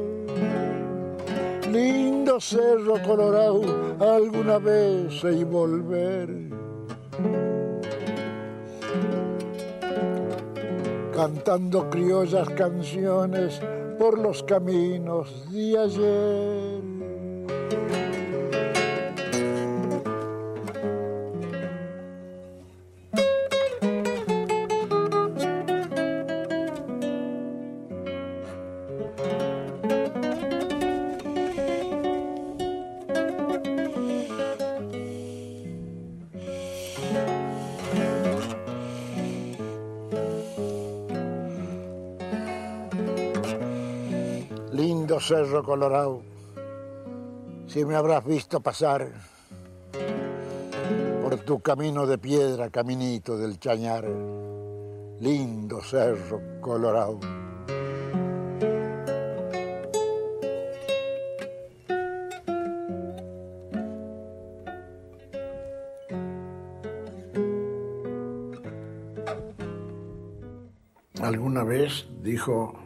Lindo cerro colorado, alguna vez hay volver. Cantando criollas canciones por los caminos de ayer. Lindo cerro colorado, si me habrás visto pasar por tu camino de piedra, caminito del Chañar. Lindo cerro colorado. vez dijo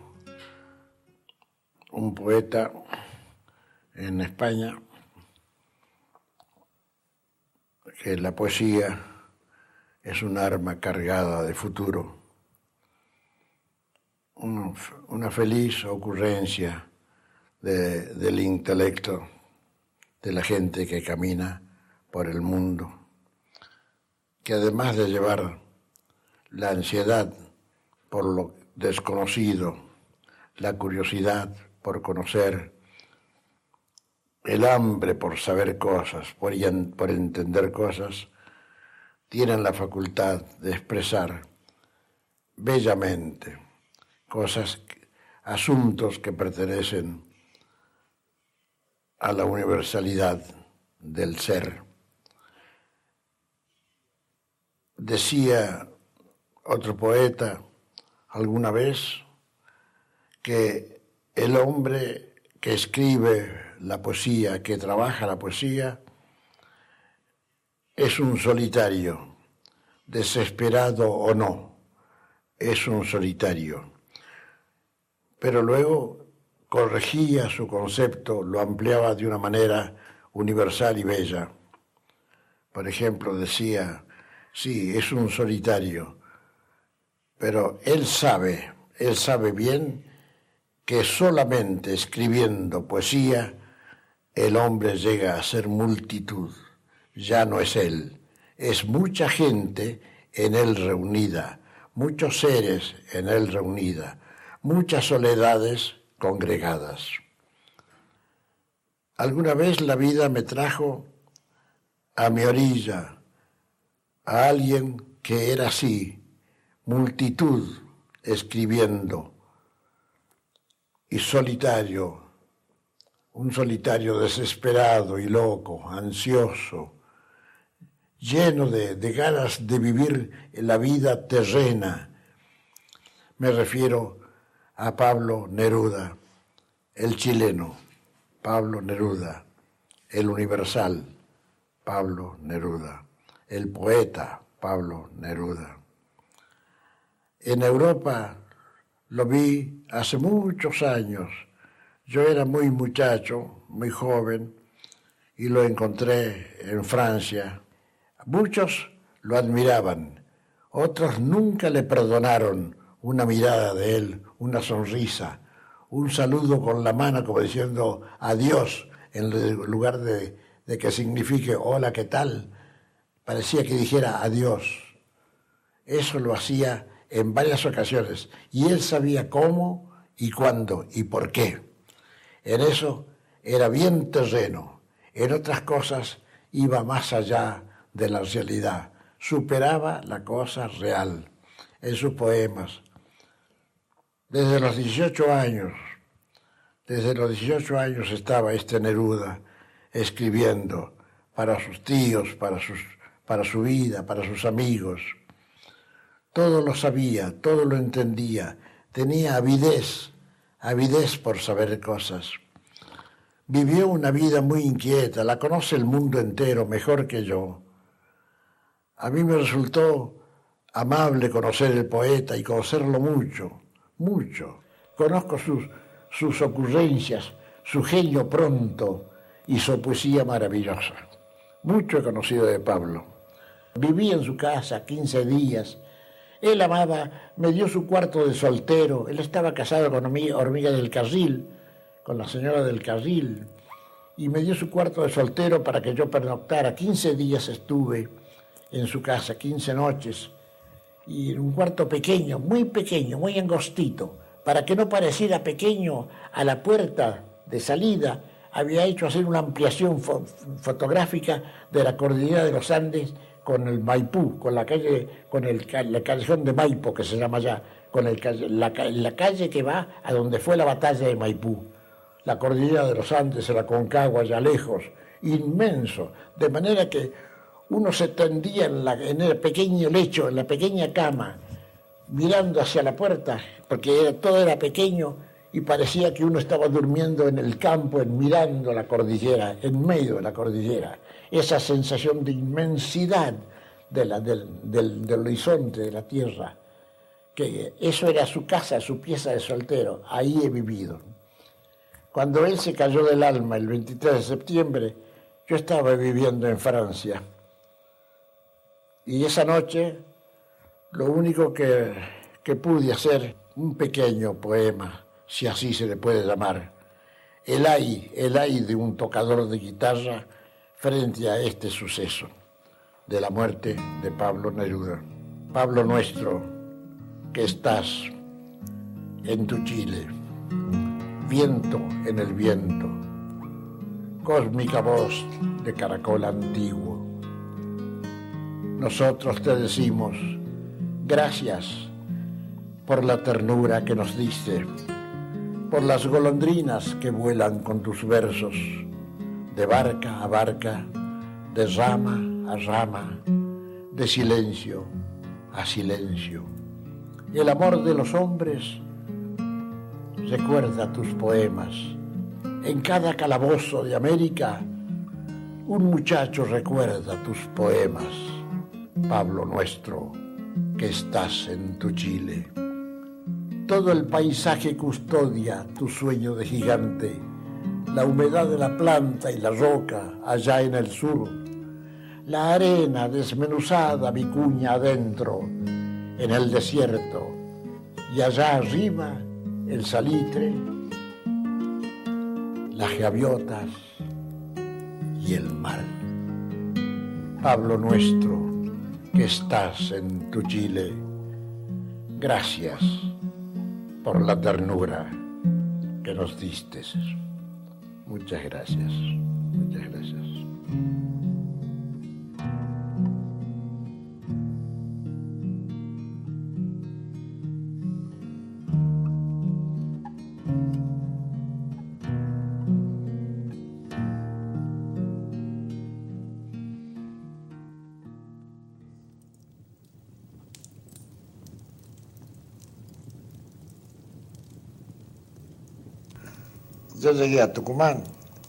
un poeta en España que la poesía es un arma cargada de futuro, una feliz ocurrencia del intelecto de la gente que camina por el mundo, que además de llevar la ansiedad por lo desconocido, la curiosidad por conocer, el hambre por saber cosas, por entender cosas, tienen la facultad de expresar bellamente cosas, asuntos que pertenecen a la universalidad del ser. Decía otro poeta alguna vez que el hombre que escribe la poesía, que trabaja la poesía, es un solitario, desesperado o no, es un solitario. Pero luego corregía su concepto, lo ampliaba de una manera universal y bella. Por ejemplo, decía, sí, es un solitario, pero él sabe bien que solamente escribiendo poesía el hombre llega a ser multitud. Ya no es él, es mucha gente en él reunida, muchos seres en él reunida, muchas soledades congregadas. Alguna vez la vida me trajo a mi orilla a alguien que era así, multitud escribiendo, y solitario, un solitario desesperado y loco, ansioso, lleno de ganas de vivir la vida terrena. Me refiero a Pablo Neruda, el chileno, Pablo Neruda, el universal, Pablo Neruda, el poeta, Pablo Neruda. En Europa lo vi hace muchos años. Yo era muy muchacho, muy joven, y lo encontré en Francia. Muchos lo admiraban, otros nunca le perdonaron una mirada de él, una sonrisa, un saludo con la mano como diciendo adiós, en lugar de que signifique hola, ¿qué tal? Parecía que dijera adiós. Eso lo hacía en varias ocasiones, y él sabía cómo y cuándo y por qué. En eso era bien terreno, en otras cosas iba más allá de la realidad, superaba la cosa real en sus poemas. Desde los 18 años estaba este Neruda escribiendo para sus tíos, para su vida, para sus amigos. Todo lo sabía, todo lo entendía, tenía avidez por saber cosas. Vivió una vida muy inquieta, la conoce el mundo entero mejor que yo. A mí me resultó amable conocer el poeta y conocerlo mucho, mucho. Conozco sus ocurrencias, su genio pronto y su poesía maravillosa. Mucho he conocido de Pablo. Viví en su casa 15 días. Él amaba, me dio su cuarto de soltero. Él estaba casado con Hormiga del Carril, con la señora del Carril, y me dio su cuarto de soltero para que yo pernoctara. 15 días estuve en su casa, 15 noches, y en un cuarto pequeño, muy angostito, para que no pareciera pequeño a la puerta de salida. Había hecho hacer una ampliación fotográfica de la cordillera de los Andes con el Maipú, con la callejón de Maipo, que se llama allá, con la calle que va a donde fue la batalla de Maipú. La cordillera de los Andes, el Aconcagua, allá lejos, inmenso, de manera que uno se tendía en el pequeño lecho, en la pequeña cama, mirando hacia la puerta, porque todo era pequeño y parecía que uno estaba durmiendo en el campo, mirando la cordillera, en medio de la cordillera. Esa sensación de inmensidad del horizonte, de la tierra, que eso era su casa, su pieza de soltero, ahí he vivido. Cuando él se cayó del alma el 23 de septiembre, yo estaba viviendo en Francia. Y esa noche, lo único que pude hacer, un pequeño poema, si así se le puede llamar, el ay de un tocador de guitarra frente a este suceso de la muerte de Pablo Neruda. Pablo nuestro, que estás en tu Chile, viento en el viento, cósmica voz de caracol antiguo. Nosotros te decimos gracias por la ternura que nos diste, por las golondrinas que vuelan con tus versos, de barca a barca, de rama a rama, de silencio a silencio. El amor de los hombres recuerda tus poemas. En cada calabozo de América, un muchacho recuerda tus poemas. Pablo nuestro, que estás en tu Chile. Todo el paisaje custodia tu sueño de gigante, la humedad de la planta y la roca allá en el sur, la arena desmenuzada vicuña adentro, en el desierto, y allá arriba el salitre, las gaviotas y el mar. Pablo nuestro, que estás en tu Chile, gracias por la ternura que nos diste. Muchas gracias, muchas gracias. Yo llegué a Tucumán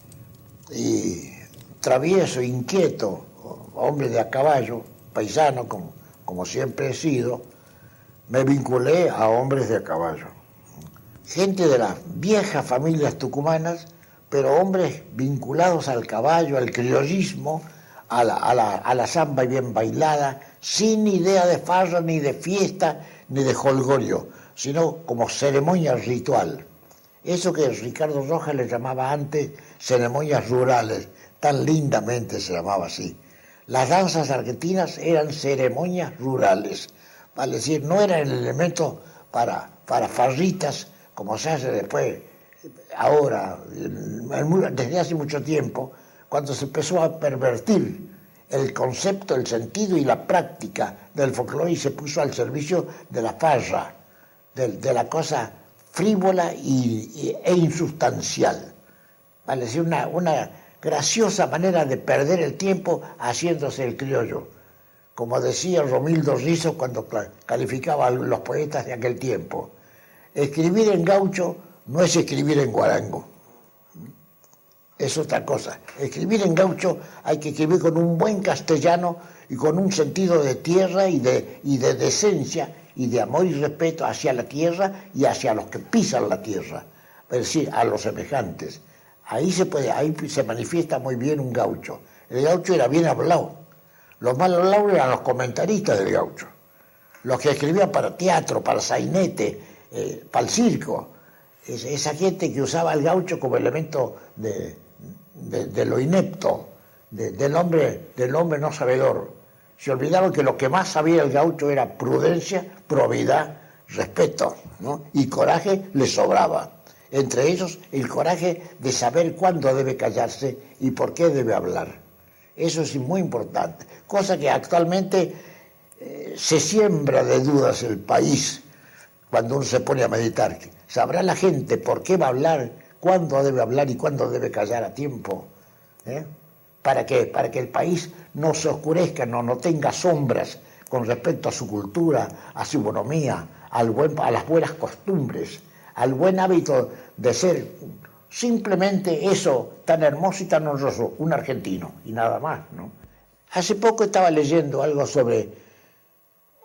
y travieso, inquieto, hombre de a caballo, paisano como siempre he sido, me vinculé a hombres de a caballo. Gente de las viejas familias tucumanas, pero hombres vinculados al caballo, al criollismo, a la samba bien bailada, sin idea de farra, ni de fiesta, ni de jolgorio, sino como ceremonia ritual. Eso que Ricardo Rojas le llamaba antes ceremonias rurales, tan lindamente se llamaba así. Las danzas argentinas eran ceremonias rurales, vale decir, no eran el elemento para farritas, como se hace después, ahora, desde hace mucho tiempo, cuando se empezó a pervertir el concepto, el sentido y la práctica del folclore y se puso al servicio de la farra, de la cosa frívola e insustancial. Vale decir, una graciosa manera de perder el tiempo haciéndose el criollo. Como decía Romildo Rizzo cuando calificaba a los poetas de aquel tiempo, escribir en gaucho no es escribir en guarango. Es otra cosa. Escribir en gaucho hay que escribir con un buen castellano y con un sentido de tierra y de decencia y de amor y respeto hacia la tierra y hacia los que pisan la tierra, es decir, a los semejantes. Ahí se manifiesta muy bien un gaucho. El gaucho era bien hablado. Los mal hablados eran los comentaristas del gaucho, los que escribían para teatro, para sainete, para el circo. Esa gente que usaba el gaucho como elemento de lo inepto, del hombre no sabedor. Se olvidaron que lo que más sabía el gaucho era prudencia, probidad, respeto, ¿no? Y coraje le sobraba. Entre ellos, el coraje de saber cuándo debe callarse y por qué debe hablar. Eso es muy importante. Cosa que actualmente se siembra de dudas el país cuando uno se pone a meditar. ¿Sabrá la gente por qué va a hablar, cuándo debe hablar y cuándo debe callar a tiempo? ¿Para qué? Para que el país no se oscurezca, no tenga sombras con respecto a su cultura, a su economía, a las buenas costumbres, al buen hábito de ser simplemente eso tan hermoso y tan honroso, un argentino, y nada más, ¿no? Hace poco estaba leyendo algo sobre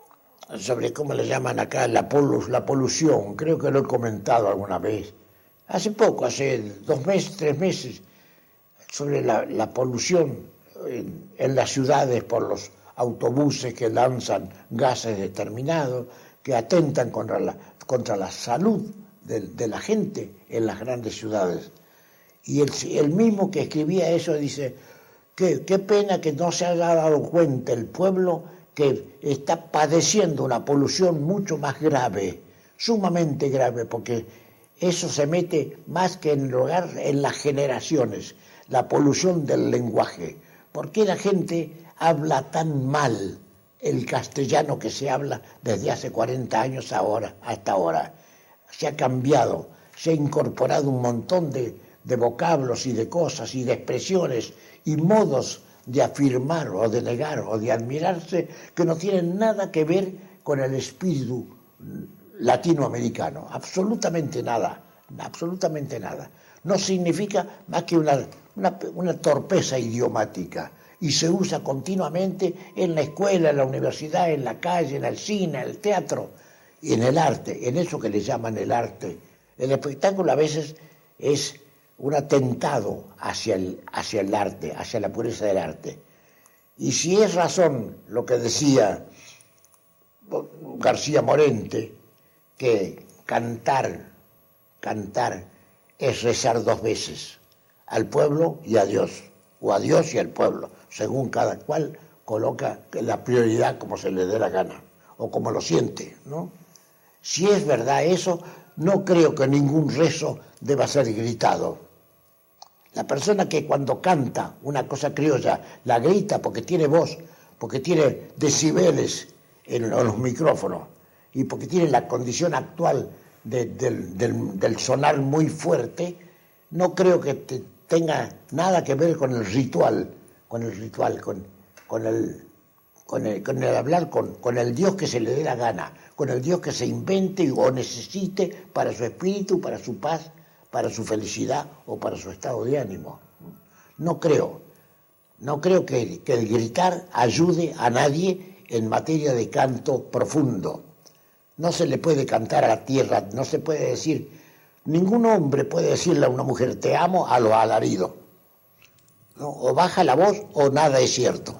sobre cómo le llaman acá la polución. Creo que lo he comentado alguna vez. Hace poco, hace 2 meses, 3 meses, sobre la polución en las ciudades por los autobuses que lanzan gases determinados, que atentan contra la salud de la gente en las grandes ciudades. Y el mismo que escribía eso dice, qué pena que no se haya dado cuenta el pueblo que está padeciendo una polución mucho más grave, sumamente grave, porque eso se mete más que en el hogar, en las generaciones, la polución del lenguaje. ¿Por qué la gente habla tan mal el castellano que se habla desde hace 40 años hasta ahora? Se ha cambiado, se ha incorporado un montón de vocablos y de cosas y de expresiones y modos de afirmar o de negar o de admirarse que no tienen nada que ver con el espíritu latinoamericano, absolutamente nada, absolutamente nada. No significa más que una torpeza idiomática y se usa continuamente en la escuela, en la universidad, en la calle, en el cine, en el teatro y en el arte, en eso que le llaman el arte. El espectáculo a veces es un atentado hacia el arte, hacia la pureza del arte. Y si es razón lo que decía García Morente, que cantar es rezar 2 veces, al pueblo y a Dios, o a Dios y al pueblo, según cada cual coloca la prioridad como se le dé la gana, o como lo siente, ¿no? Si es verdad eso, no creo que ningún rezo deba ser gritado. La persona que cuando canta una cosa criolla la grita porque tiene voz, porque tiene decibeles en los micrófonos y porque tiene la condición actual del sonar muy fuerte, no creo que tenga nada que ver con el ritual, con el hablar con el Dios que se le dé la gana, con el Dios que se invente o necesite para su espíritu, para su paz, para su felicidad o para su estado de ánimo. No creo que el gritar ayude a nadie en materia de canto profundo. No se le puede cantar a la tierra, no se puede decir, ningún hombre puede decirle a una mujer te amo a lo alarido, ¿no? O baja la voz o nada es cierto.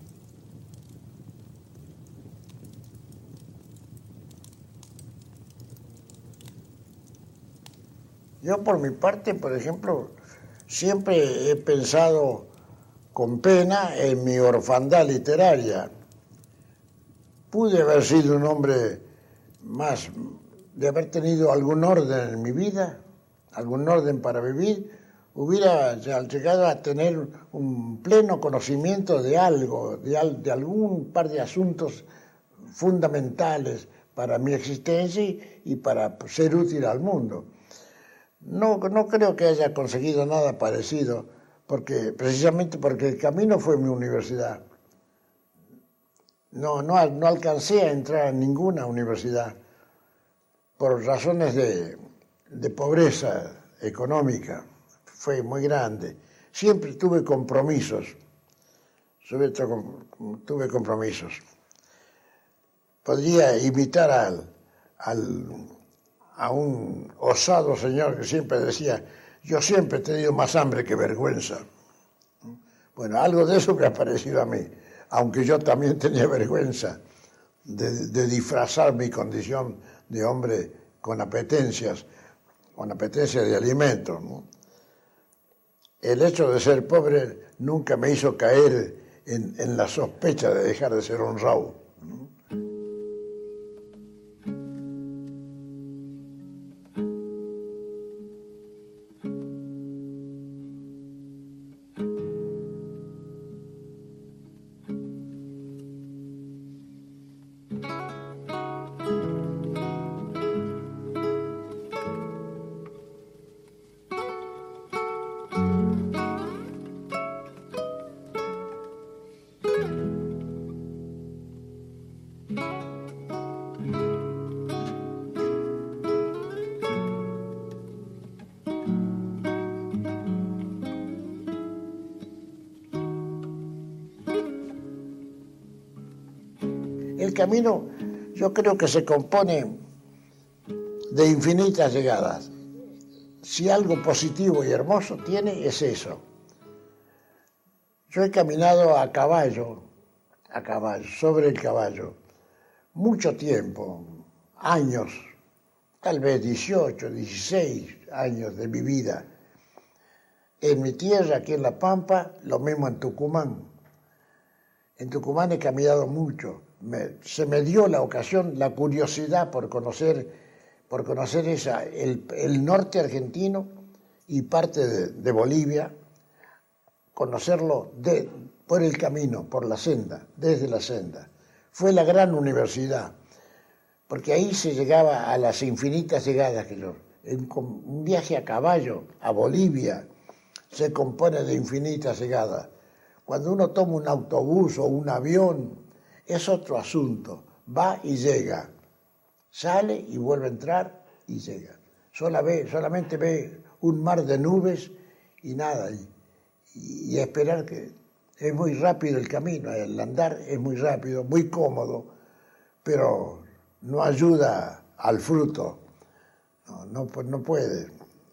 Yo por mi parte, por ejemplo, siempre he pensado con pena en mi orfandad literaria. Pude haber sido un hombre más, de haber tenido algún orden en mi vida, algún orden para vivir, hubiera llegado a tener un pleno conocimiento de algo, de algún par de asuntos fundamentales para mi existencia y para ser útil al mundo. No creo que haya conseguido nada parecido, precisamente porque el camino fue mi universidad. No alcancé a entrar a ninguna universidad por razones de pobreza económica. Fue muy grande. Siempre tuve compromisos. Tuve compromisos. Podría imitar a un osado señor que siempre decía, yo siempre he tenido más hambre que vergüenza. Bueno, algo de eso me ha parecido a mí, aunque yo también tenía vergüenza de disfrazar mi condición de hombre con apetencias de alimentos, ¿no? El hecho de ser pobre nunca me hizo caer en la sospecha de dejar de ser honrado, ¿no? El camino, Yo creo que se compone de infinitas llegadas. Si algo positivo y hermoso tiene, es eso. Yo he caminado a caballo, sobre el caballo, mucho tiempo, años, tal vez 18, 16 años de mi vida. En mi tierra, aquí en La Pampa, lo mismo en Tucumán. En Tucumán he caminado mucho. Se me dio la ocasión, la curiosidad por conocer el norte argentino y parte de Bolivia, conocerlo por el camino, por la senda, desde la senda. Fue la gran universidad, porque ahí se llegaba a las infinitas llegadas que yo. Un viaje a caballo a Bolivia se compone de infinitas llegadas. Cuando uno toma un autobús o un avión, es otro asunto. Va y llega. Sale y vuelve a entrar y llega. Solamente ve un mar de nubes y nada. Y esperar que... Es muy rápido el camino, el andar es muy rápido, muy cómodo, pero no ayuda al fruto. No puede.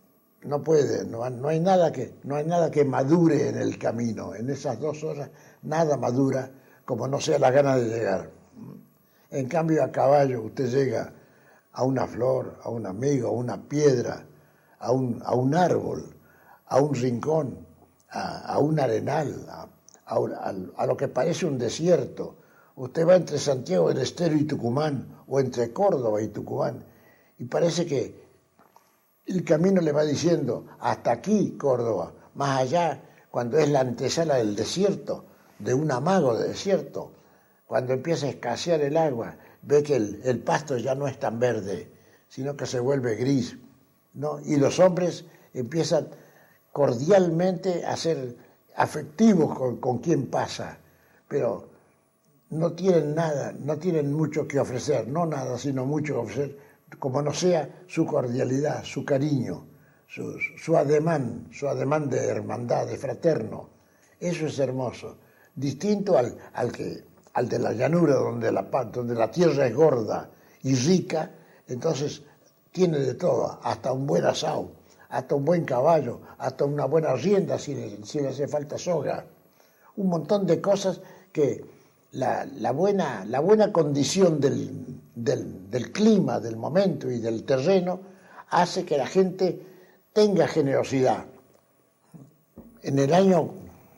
No hay nada que madure en el camino. En esas 2 horas nada madura como no sea la gana de llegar. En cambio, a caballo usted llega a una flor, a un amigo, a una piedra, a un árbol, a un rincón, a un arenal, a lo que parece un desierto. Usted va entre Santiago del Estero y Tucumán, o entre Córdoba y Tucumán, y parece que el camino le va diciendo, hasta aquí, Córdoba, más allá, cuando es la antesala del desierto, de un amago de desierto, cuando empieza a escasear el agua, ve que el pasto ya no es tan verde, sino que se vuelve gris, ¿no? Y los hombres empiezan cordialmente a ser afectivos con quien pasa, pero no tienen nada, no tienen mucho que ofrecer, no nada, sino mucho que ofrecer, como no sea su cordialidad, su cariño, su ademán de hermandad, de fraterno. Eso es hermoso, distinto al de la llanura, donde la tierra es gorda y rica, entonces tiene de todo, hasta un buen asado, hasta un buen caballo, hasta una buena rienda si le hace falta soga. Un montón de cosas que la buena condición del clima, del momento y del terreno hace que la gente tenga generosidad. En el año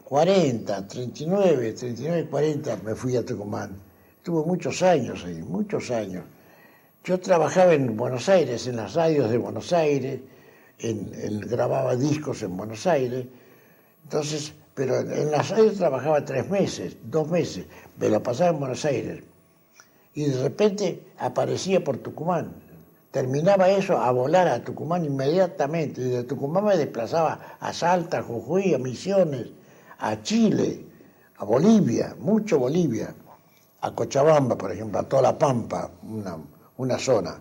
39, 40 me fui a Tucumán. Estuve muchos años ahí, muchos años. Yo trabajaba en Buenos Aires, en las radios de Buenos Aires, grababa discos en Buenos Aires, entonces, pero en las radios trabajaba 2 meses, me lo pasaba en Buenos Aires, y de repente aparecía por Tucumán, terminaba eso, a volar a Tucumán inmediatamente, y de Tucumán me desplazaba a Salta, a Jujuy, a Misiones, a Chile, a Bolivia, mucho Bolivia, a Cochabamba, por ejemplo, a toda La Pampa, una zona.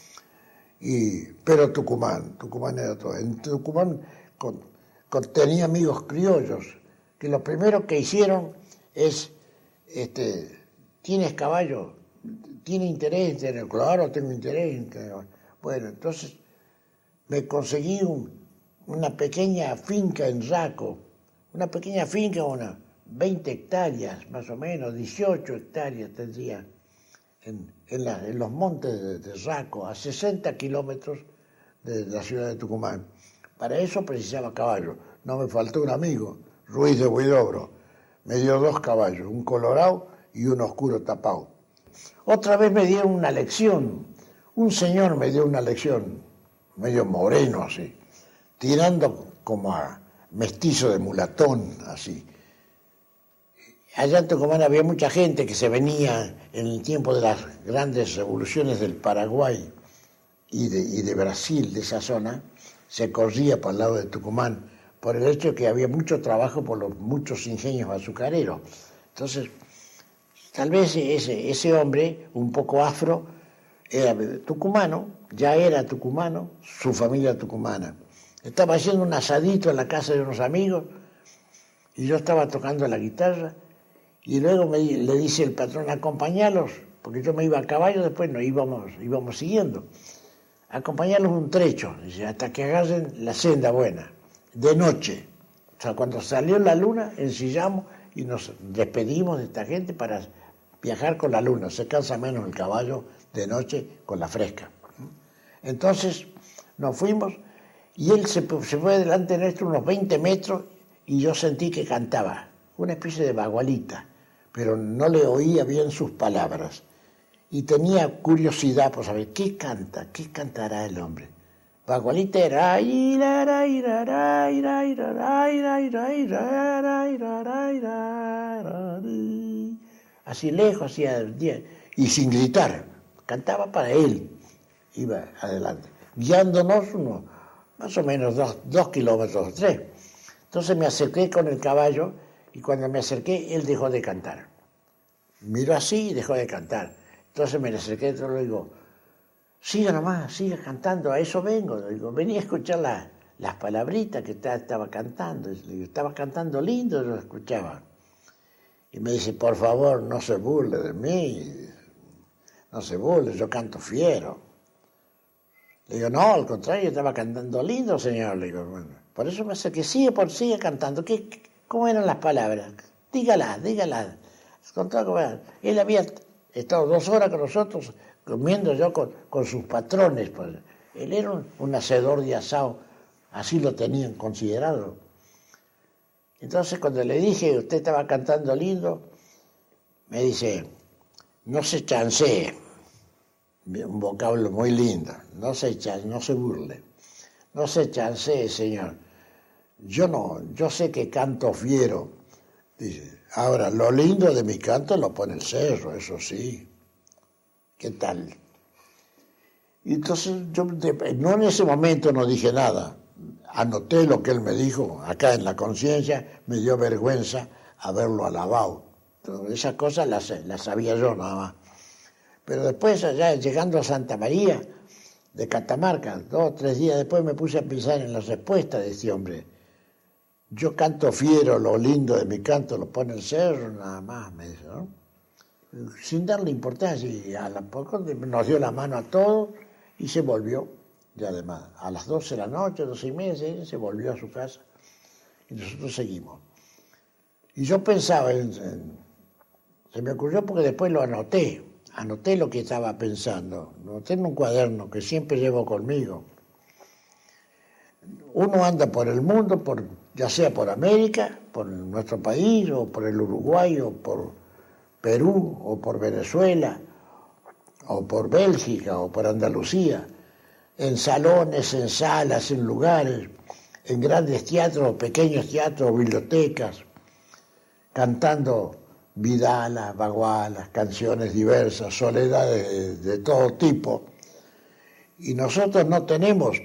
Pero Tucumán era todo. En Tucumán tenía amigos criollos, que lo primero que hicieron es, ¿tienes caballo? ¿Tiene interés? Claro, tengo interés. Bueno, entonces me conseguí una pequeña finca en Raco, una pequeña finca, 20 hectáreas más o menos, 18 hectáreas tendría, en los montes de Raco, a 60 kilómetros de la ciudad de Tucumán. Para eso precisaba caballo. No me faltó un amigo, Ruiz de Huidobro. Me dio 2 caballos, un colorado y un oscuro tapado. Otra vez me dieron una lección. Un señor me dio una lección, medio moreno así, tirando como a mestizo de mulatón, así. Allá en Tucumán había mucha gente que se venía en el tiempo de las grandes revoluciones del Paraguay y de Brasil, de esa zona, se corría para el lado de Tucumán, por el hecho de que había mucho trabajo por los muchos ingenios azucareros. Entonces, tal vez ese hombre, un poco afro, era tucumano, ya era tucumano, su familia tucumana. Estaba haciendo un asadito en la casa de unos amigos y yo estaba tocando la guitarra y luego le dice el patrón, acompañalos porque yo me iba a caballo, después nos íbamos siguiendo. Acompañarlos un trecho, dice, hasta que agarren la senda buena, de noche. O sea, cuando salió la luna, ensillamos y nos despedimos de esta gente para viajar con la luna. Se cansa menos el caballo de noche con la fresca. Entonces nos fuimos y él se fue delante de nuestro unos 20 metros y yo sentí que cantaba, una especie de bagualita, pero no le oía bien sus palabras. Y tenía curiosidad por saber qué cantará el hombre. Bagualita era así lejos, y sin gritar, cantaba para él, iba adelante, guiándonos unos más o menos 2 kilómetros o 3. Entonces me acerqué con el caballo y cuando me acerqué él dejó de cantar. Miró así y dejó de cantar. Entonces me acerqué y le digo, siga nomás, siga cantando, a eso vengo. Le digo, vení a escuchar las palabritas que estaba cantando. Le digo, estaba cantando lindo, yo lo escuchaba. Y me dice, por favor, no se burle de mí, no se burle, yo canto fiero. Le digo, no, al contrario, estaba cantando lindo, señor. Le digo, bueno, por eso me acerqué, sigue cantando. ¿Cómo eran las palabras? Dígalas. Contó cómo eran. Él había estado 2 horas con nosotros, comiendo yo con sus patrones. Pues. Él era un hacedor de asado, así lo tenían considerado. Entonces cuando le dije, usted estaba cantando lindo, me dice, no se chancee, un vocablo muy lindo, no se burle, no se chancee, señor. Yo sé que canto fiero, dice. Ahora, lo lindo de mi canto lo pone el cerro, eso sí. ¿Qué tal? Y entonces yo no en ese momento no dije nada. Anoté lo que él me dijo, acá en la conciencia, me dio vergüenza haberlo alabado. Entonces, esas cosas las sabía yo nada más. Pero después, allá llegando a Santa María de Catamarca, 2 o 3 días después me puse a pensar en la respuesta de este hombre. Yo canto fiero, lo lindo de mi canto lo pone el cerro, nada más, me dice, ¿no? Sin darle importancia, y a poco nos dio la mano a todos y se volvió. Y además, a las 12 de la noche, 12:30, se volvió a su casa y nosotros seguimos. Y yo pensaba, se me ocurrió porque después lo anoté lo que estaba pensando, lo anoté en un cuaderno que siempre llevo conmigo. Uno anda por el mundo, ya sea por América, por nuestro país, o por el Uruguay, o por Perú, o por Venezuela, o por Bélgica, o por Andalucía, en salones, en salas, en lugares, en grandes teatros, pequeños teatros, bibliotecas, cantando vidalas, bagualas, canciones diversas, soledades de todo tipo. Y nosotros no tenemos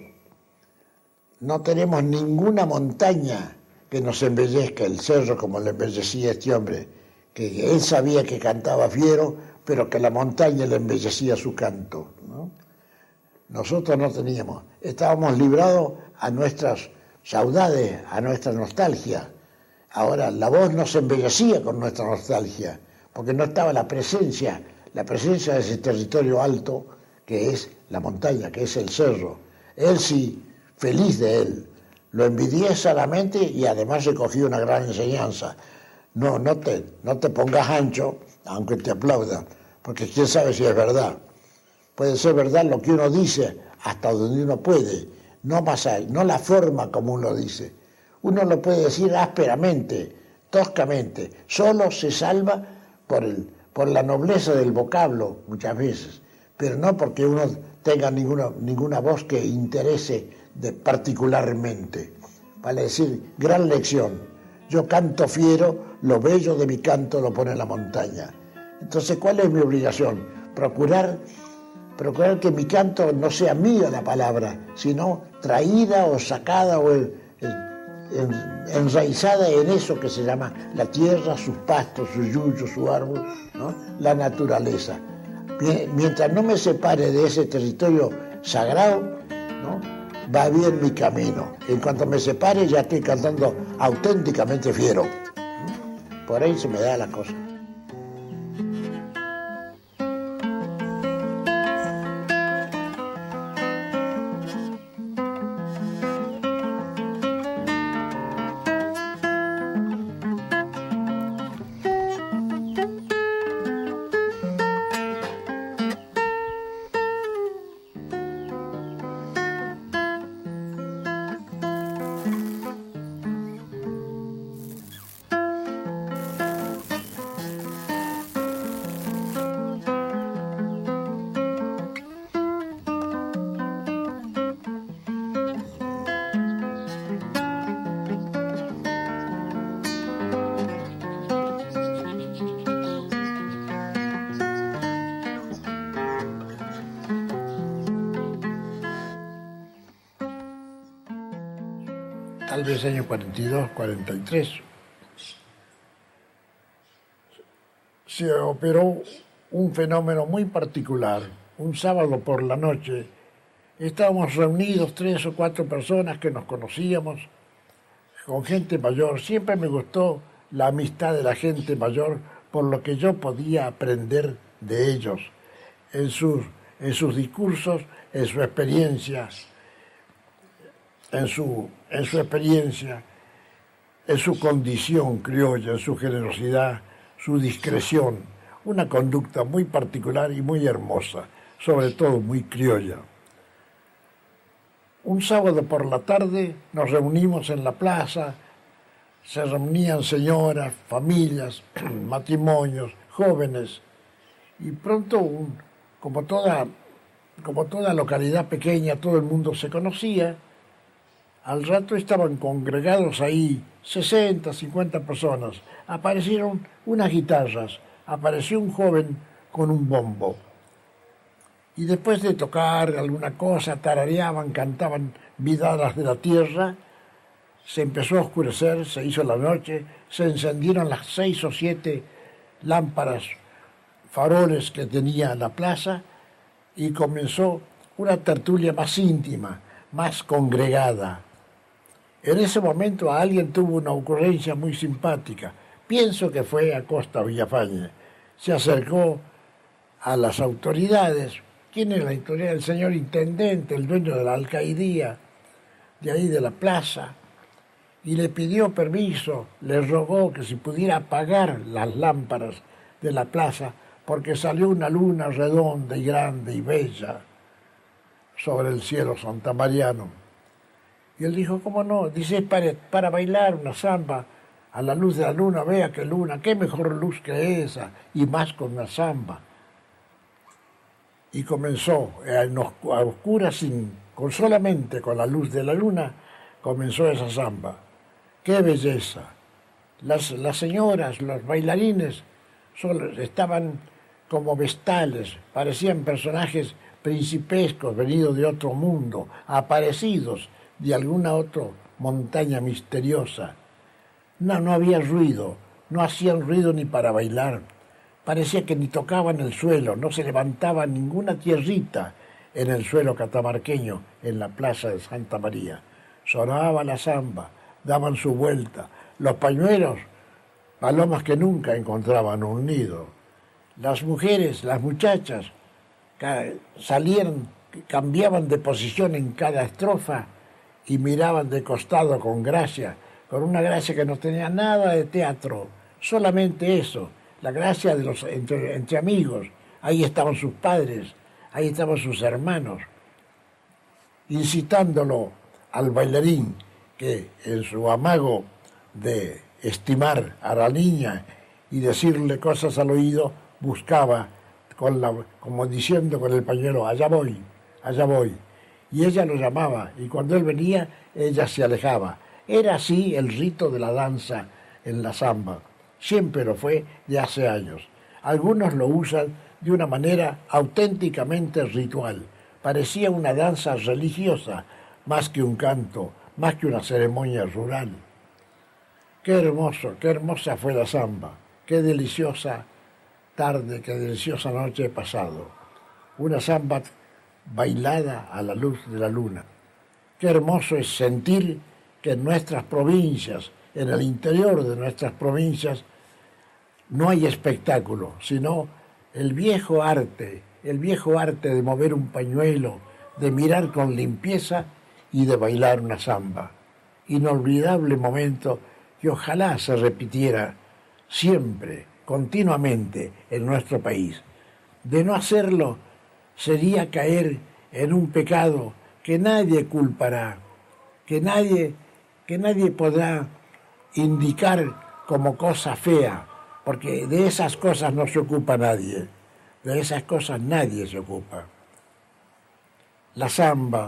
ninguna montaña que nos embellezca el cerro como le embellecía este hombre, que él sabía que cantaba fiero, pero que la montaña le embellecía su canto, ¿no? Nosotros no teníamos, estábamos librados a nuestras saudades, a nuestra nostalgia. Ahora, la voz no se embellecía con nuestra nostalgia, porque no estaba la presencia de ese territorio alto que es la montaña, que es el cerro. Él sí, feliz de él, lo envidié solamente y además recogí una gran enseñanza. No te pongas ancho, aunque te aplaudan, porque quién sabe si es verdad. Puede ser verdad lo que uno dice hasta donde uno puede, no más allá, no la forma como uno dice. Uno lo puede decir ásperamente, toscamente, solo se salva por la nobleza del vocablo muchas veces, pero no porque uno tenga ninguna voz que interese particularmente. Vale decir, gran lección. Yo canto fiero, lo bello de mi canto lo pone la montaña. Entonces, ¿cuál es mi obligación? Procurar que mi canto no sea mía la palabra, sino traída o sacada o enraizada en eso que se llama la tierra, sus pastos, su yuyo, su árbol, ¿no? La naturaleza. Mientras no me separe de ese territorio sagrado, ¿no? Va bien mi camino. En cuanto me separe ya estoy cantando auténticamente fiero. Por ahí se me da la cosa. tal vez año 42, 43, se operó un fenómeno muy particular. Un sábado por la noche estábamos reunidos 3 o 4 personas que nos conocíamos, con gente mayor. Siempre me gustó la amistad de la gente mayor por lo que yo podía aprender de ellos, en sus discursos, en su experiencia, en su experiencia, en su condición criolla, en su generosidad, su discreción, una conducta muy particular y muy hermosa, sobre todo muy criolla. Un sábado por la tarde nos reunimos en la plaza, se reunían señoras, familias, matrimonios, jóvenes, y pronto, como toda localidad pequeña, todo el mundo se conocía. Al rato estaban congregados ahí 60, 50 personas. Aparecieron unas guitarras, apareció un joven con un bombo. Y después de tocar alguna cosa, tarareaban, cantaban vidadas de la tierra, se empezó a oscurecer, se hizo la noche, se encendieron las 6 o 7 lámparas, faroles que tenía la plaza, y comenzó una tertulia más íntima, más congregada. En ese momento alguien tuvo una ocurrencia muy simpática. Pienso que fue Acosta Villafañe. Se acercó a las autoridades. ¿Quién es la autoridad? El señor intendente, el dueño de la alcaidía, de ahí de la plaza, y le pidió permiso, le rogó que si pudiera apagar las lámparas de la plaza, porque salió una luna redonda y grande y bella sobre el cielo santamariano. Y él dijo, ¿cómo no? Dice, para bailar una samba a la luz de la luna, vea qué luna, qué mejor luz que esa, y más con una samba. Y comenzó a oscuras, solamente con la luz de la luna, comenzó esa samba. ¡Qué belleza! Las señoras, los bailarines, estaban como vestales, parecían personajes principescos venidos de otro mundo, aparecidos de alguna otra montaña misteriosa. No había ruido, no hacían ruido ni para bailar. Parecía que ni tocaban el suelo, no se levantaba ninguna tierrita en el suelo catamarqueño, en la plaza de Santa María. Sonaba la samba, daban su vuelta. Los pañuelos, palomas que nunca encontraban un nido. Las mujeres, las muchachas, salieron, cambiaban de posición en cada estrofa y miraban de costado con gracia, con una gracia que no tenía nada de teatro, solamente eso, la gracia de los entre amigos. Ahí estaban sus padres, ahí estaban sus hermanos, incitándolo al bailarín que en su amago de estimar a la niña y decirle cosas al oído, buscaba como diciendo con el pañuelo, allá voy, allá voy. Y ella lo llamaba, y cuando él venía, ella se alejaba. Era así el rito de la danza en la samba. Siempre lo fue de hace años. Algunos lo usan de una manera auténticamente ritual. Parecía una danza religiosa, más que un canto, más que una ceremonia rural. Qué hermoso, qué hermosa fue la samba. Qué deliciosa tarde, qué deliciosa noche he pasado. Una samba bailada a la luz de la luna. Qué hermoso es sentir que en nuestras provincias, en el interior de nuestras provincias, no hay espectáculo, sino el viejo arte de mover un pañuelo, de mirar con limpieza y de bailar una samba. Inolvidable momento que ojalá se repitiera siempre, continuamente en nuestro país. De no hacerlo sería caer en un pecado que nadie culpará, que nadie podrá indicar como cosa fea, porque de esas cosas no se ocupa nadie, de esas cosas nadie se ocupa. La samba,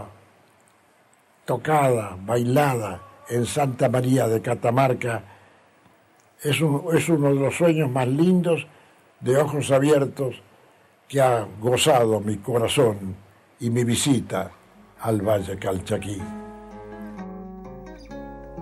tocada, bailada en Santa María de Catamarca, es uno de los sueños más lindos de ojos abiertos que ha gozado mi corazón y mi visita al Valle Calchaquí.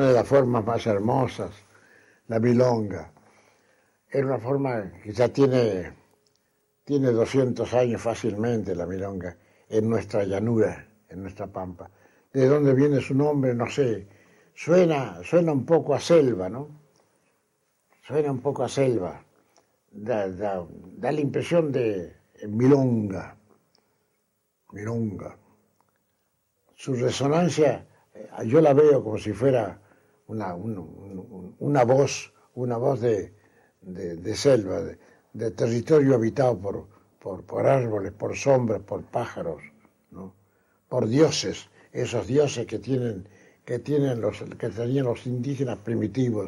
una de las formas más hermosas, la milonga. Es una forma que ya tiene 200 años fácilmente, la milonga, en nuestra llanura, en nuestra pampa. ¿De dónde viene su nombre? No sé. Suena un poco a selva, ¿no? Suena un poco a selva. Da la impresión de milonga. Milonga. Su resonancia, yo la veo como si fuera una voz de selva, de territorio habitado por árboles, por sombras, por pájaros, ¿no? Por dioses, esos dioses que tenían los indígenas primitivos.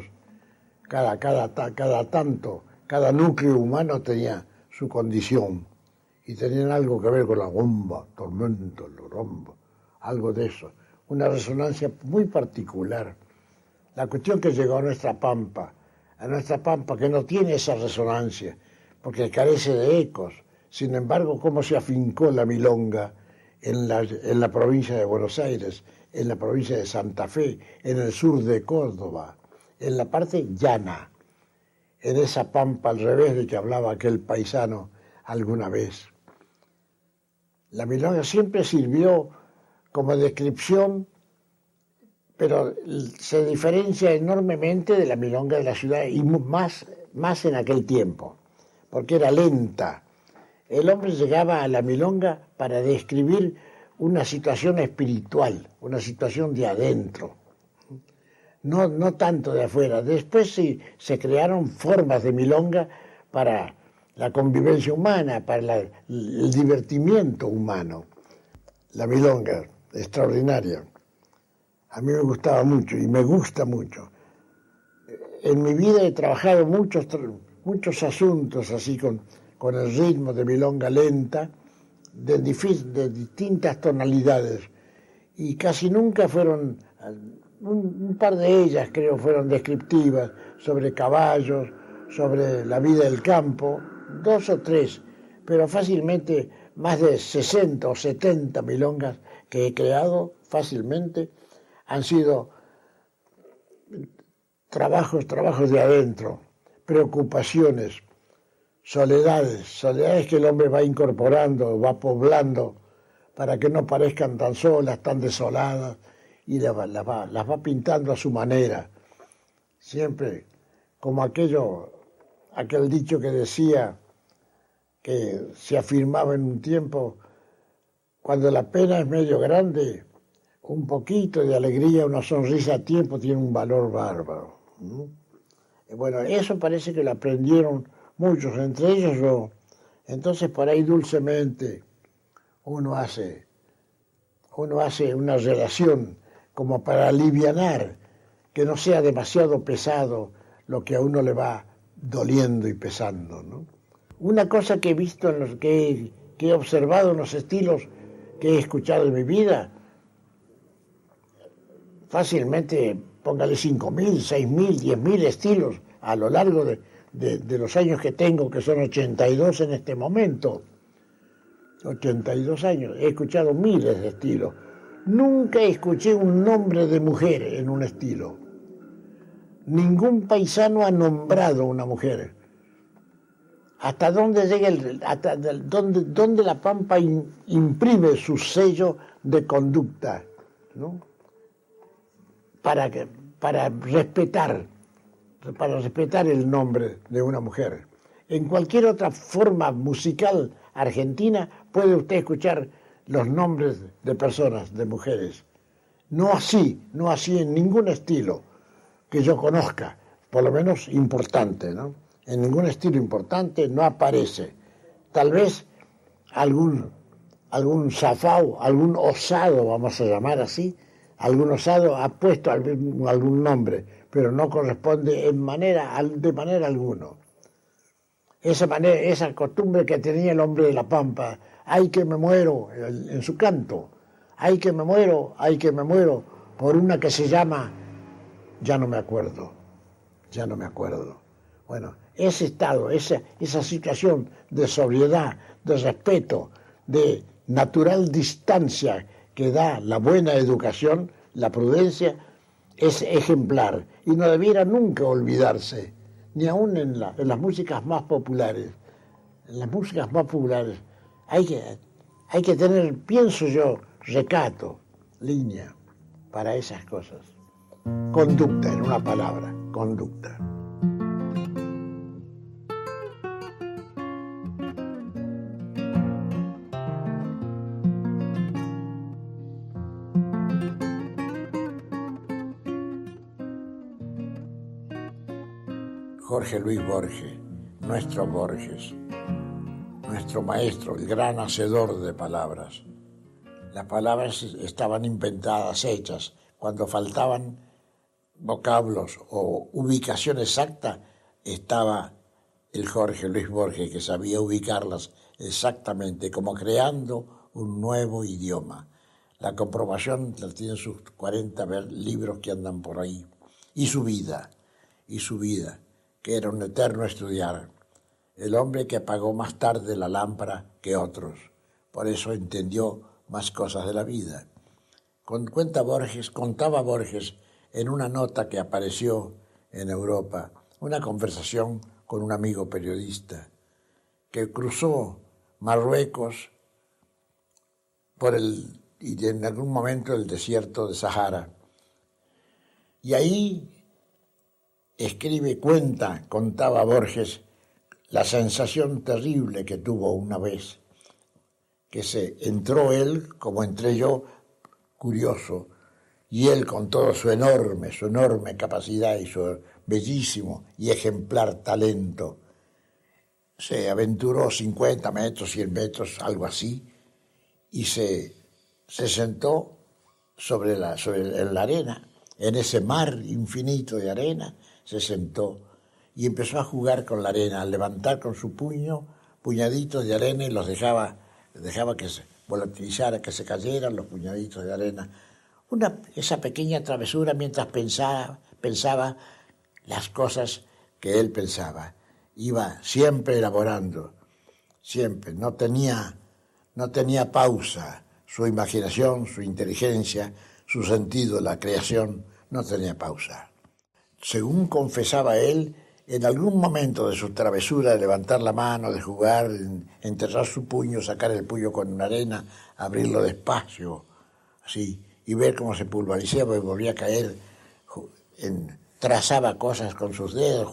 Cada núcleo humano tenía su condición y tenían algo que ver con la bomba, tormento, el rombo, algo de eso. Una resonancia muy particular. La cuestión que llegó a nuestra pampa que no tiene esa resonancia, porque carece de ecos. Sin embargo, cómo se afincó la milonga en la provincia de Buenos Aires, en la provincia de Santa Fe, en el sur de Córdoba, en la parte llana, en esa pampa al revés de que hablaba aquel paisano alguna vez. La milonga siempre sirvió como descripción, pero se diferencia enormemente de la milonga de la ciudad y más en aquel tiempo, porque era lenta. El hombre llegaba a la milonga para describir una situación espiritual, una situación de adentro, no tanto de afuera. Después sí, se crearon formas de milonga para la convivencia humana, para el divertimiento humano. La milonga, extraordinaria. A mí me gustaba mucho y me gusta mucho. En mi vida he trabajado muchos asuntos así con el ritmo de milonga lenta, de distintas tonalidades, y casi nunca fueron, un par de ellas creo fueron descriptivas, sobre caballos, sobre la vida del campo, 2 o 3, pero fácilmente más de 60 o 70 milongas que he creado fácilmente han sido trabajos de adentro, preocupaciones, soledades que el hombre va incorporando, va poblando, para que no parezcan tan solas, tan desoladas, y las va pintando a su manera. Siempre como aquel dicho que decía, que se afirmaba en un tiempo, cuando la pena es medio grande, un poquito de alegría, una sonrisa a tiempo tiene un valor bárbaro. Bueno, eso parece que lo aprendieron muchos, entre ellos yo. Entonces por ahí dulcemente uno hace una relación como para alivianar, que no sea demasiado pesado lo que a uno le va doliendo y pesando, ¿no? Una cosa que he visto, que he observado en los estilos que he escuchado en mi vida, fácilmente, póngale 5.000, 6.000, 10.000 estilos a lo largo de los años que tengo, que son 82 en este momento. 82 años, he escuchado miles de estilos. Nunca escuché un nombre de mujer en un estilo. Ningún paisano ha nombrado una mujer. ¿Hasta dónde llega dónde la pampa imprime su sello de conducta, ¿no? Para respetar el nombre de una mujer. En cualquier otra forma musical argentina puede usted escuchar los nombres de personas, de mujeres. No así en ningún estilo que yo conozca, por lo menos importante, ¿no? En ningún estilo importante no aparece. Tal vez algún zafao, algún osado, vamos a llamar así, algún osado ha puesto algún nombre, pero no corresponde de manera alguna. Esa costumbre que tenía el hombre de la pampa, ¡ay que me muero!, en su canto, ¡ay que me muero!, por una que se llama, ya no me acuerdo. Bueno, ese estado, esa situación de sobriedad, de respeto, de natural distancia que da la buena educación, la prudencia, es ejemplar y no debiera nunca olvidarse, ni aun en las músicas más populares. En las músicas más populares hay que tener, pienso yo, recato, línea para esas cosas. Conducta, en una palabra, conducta. Jorge Luis Borges, nuestro Borges, nuestro maestro, el gran hacedor de palabras. Las palabras estaban inventadas, hechas. Cuando faltaban vocablos o ubicación exacta, estaba el Jorge Luis Borges, que sabía ubicarlas exactamente, como creando un nuevo idioma. La comprobación la tienen sus 40 libros que andan por ahí. Y su vida, que era un eterno estudiar. El hombre que apagó más tarde la lámpara que otros. Por eso entendió más cosas de la vida. Contaba Borges en una nota que apareció en Europa, una conversación con un amigo periodista que cruzó Marruecos y en algún momento el desierto de Sahara. Y ahí contaba Borges la sensación terrible que tuvo una vez, que entró él, como entré yo, curioso, y él con todo su enorme capacidad y su bellísimo y ejemplar talento, se aventuró 50 metros, 100 metros, algo así, y se sentó en la arena, en ese mar infinito de arena, se sentó y empezó a jugar con la arena, a levantar con su puñaditos de arena y los dejaba que se volatilizara, que se cayeran los puñaditos de arena. Esa pequeña travesura mientras pensaba las cosas que él pensaba. Iba siempre elaborando, siempre. No tenía pausa. Su imaginación, su inteligencia, su sentido, la creación, no tenía pausa. Según confesaba él, en algún momento de su travesura de levantar la mano, de jugar, enterrar su puño, sacar el puño con una arena, abrirlo despacio, así, y ver cómo se pulverizaba y volvía a caer, trazaba cosas con sus dedos,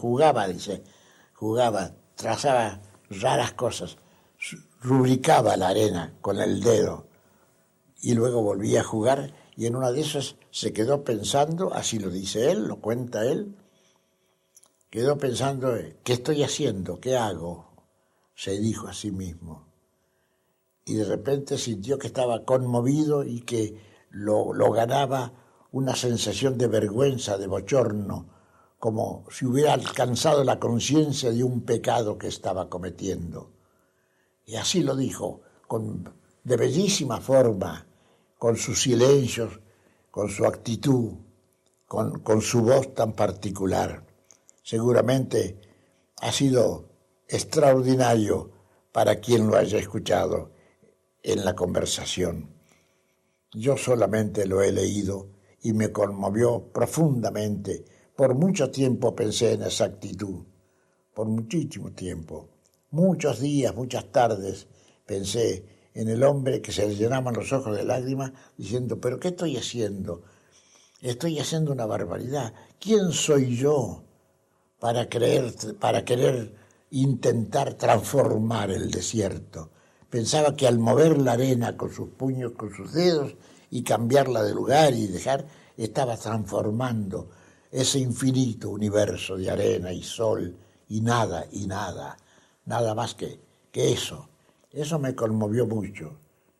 trazaba raras cosas, rubricaba la arena con el dedo y luego volvía a jugar, y en una de esas se quedó pensando, así lo dice él, lo cuenta él, quedó pensando, ¿qué estoy haciendo? ¿Qué hago? Se dijo a sí mismo. Y de repente sintió que estaba conmovido y que lo ganaba una sensación de vergüenza, de bochorno, como si hubiera alcanzado la conciencia de un pecado que estaba cometiendo. Y así lo dijo, de bellísima forma, con sus silencios, con su actitud, con su voz tan particular. Seguramente ha sido extraordinario para quien lo haya escuchado en la conversación. Yo solamente lo he leído y me conmovió profundamente. Por mucho tiempo pensé en esa actitud, por muchísimo tiempo. Muchos días, muchas tardes pensé en el hombre que se le llenaban los ojos de lágrimas diciendo, ¿pero qué estoy haciendo? Estoy haciendo una barbaridad. ¿Quién soy yo para querer intentar transformar el desierto? Pensaba que al mover la arena con sus puños, con sus dedos, y cambiarla de lugar y estaba transformando ese infinito universo de arena y sol y nada más que eso. Eso me conmovió mucho.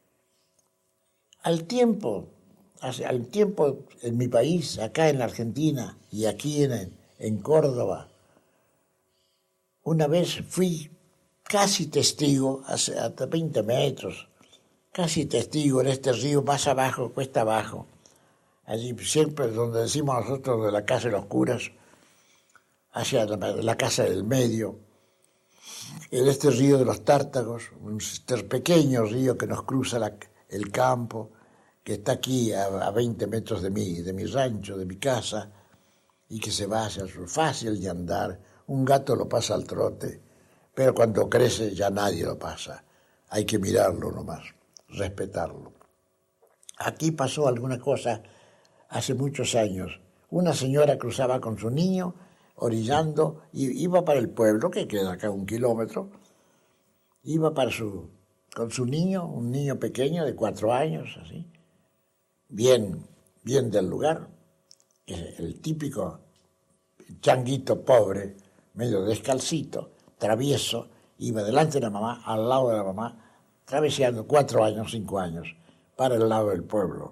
Al tiempo en mi país, acá en la Argentina y aquí en Córdoba, una vez fui casi testigo, hasta 20 metros, casi testigo en este río más abajo, cuesta abajo, allí siempre donde decimos nosotros de la casa de los curas, hacia la casa del medio, en este río de los Tártagos, un pequeño río que nos cruza el campo, que está aquí a 20 metros de mi rancho, de mi casa, y que se va hacia su fácil de andar. Un gato lo pasa al trote, pero cuando crece ya nadie lo pasa. Hay que mirarlo nomás, respetarlo. Aquí pasó alguna cosa hace muchos años. Una señora cruzaba con su niño, orillando, y iba para el pueblo, que queda acá 1 kilómetro. Iba con su niño, un niño pequeño de 4 años, así, bien del lugar, el típico changuito pobre, medio descalcito, travieso, iba delante de la mamá, al lado de la mamá, traveseando 4 años, 5 años, para el lado del pueblo.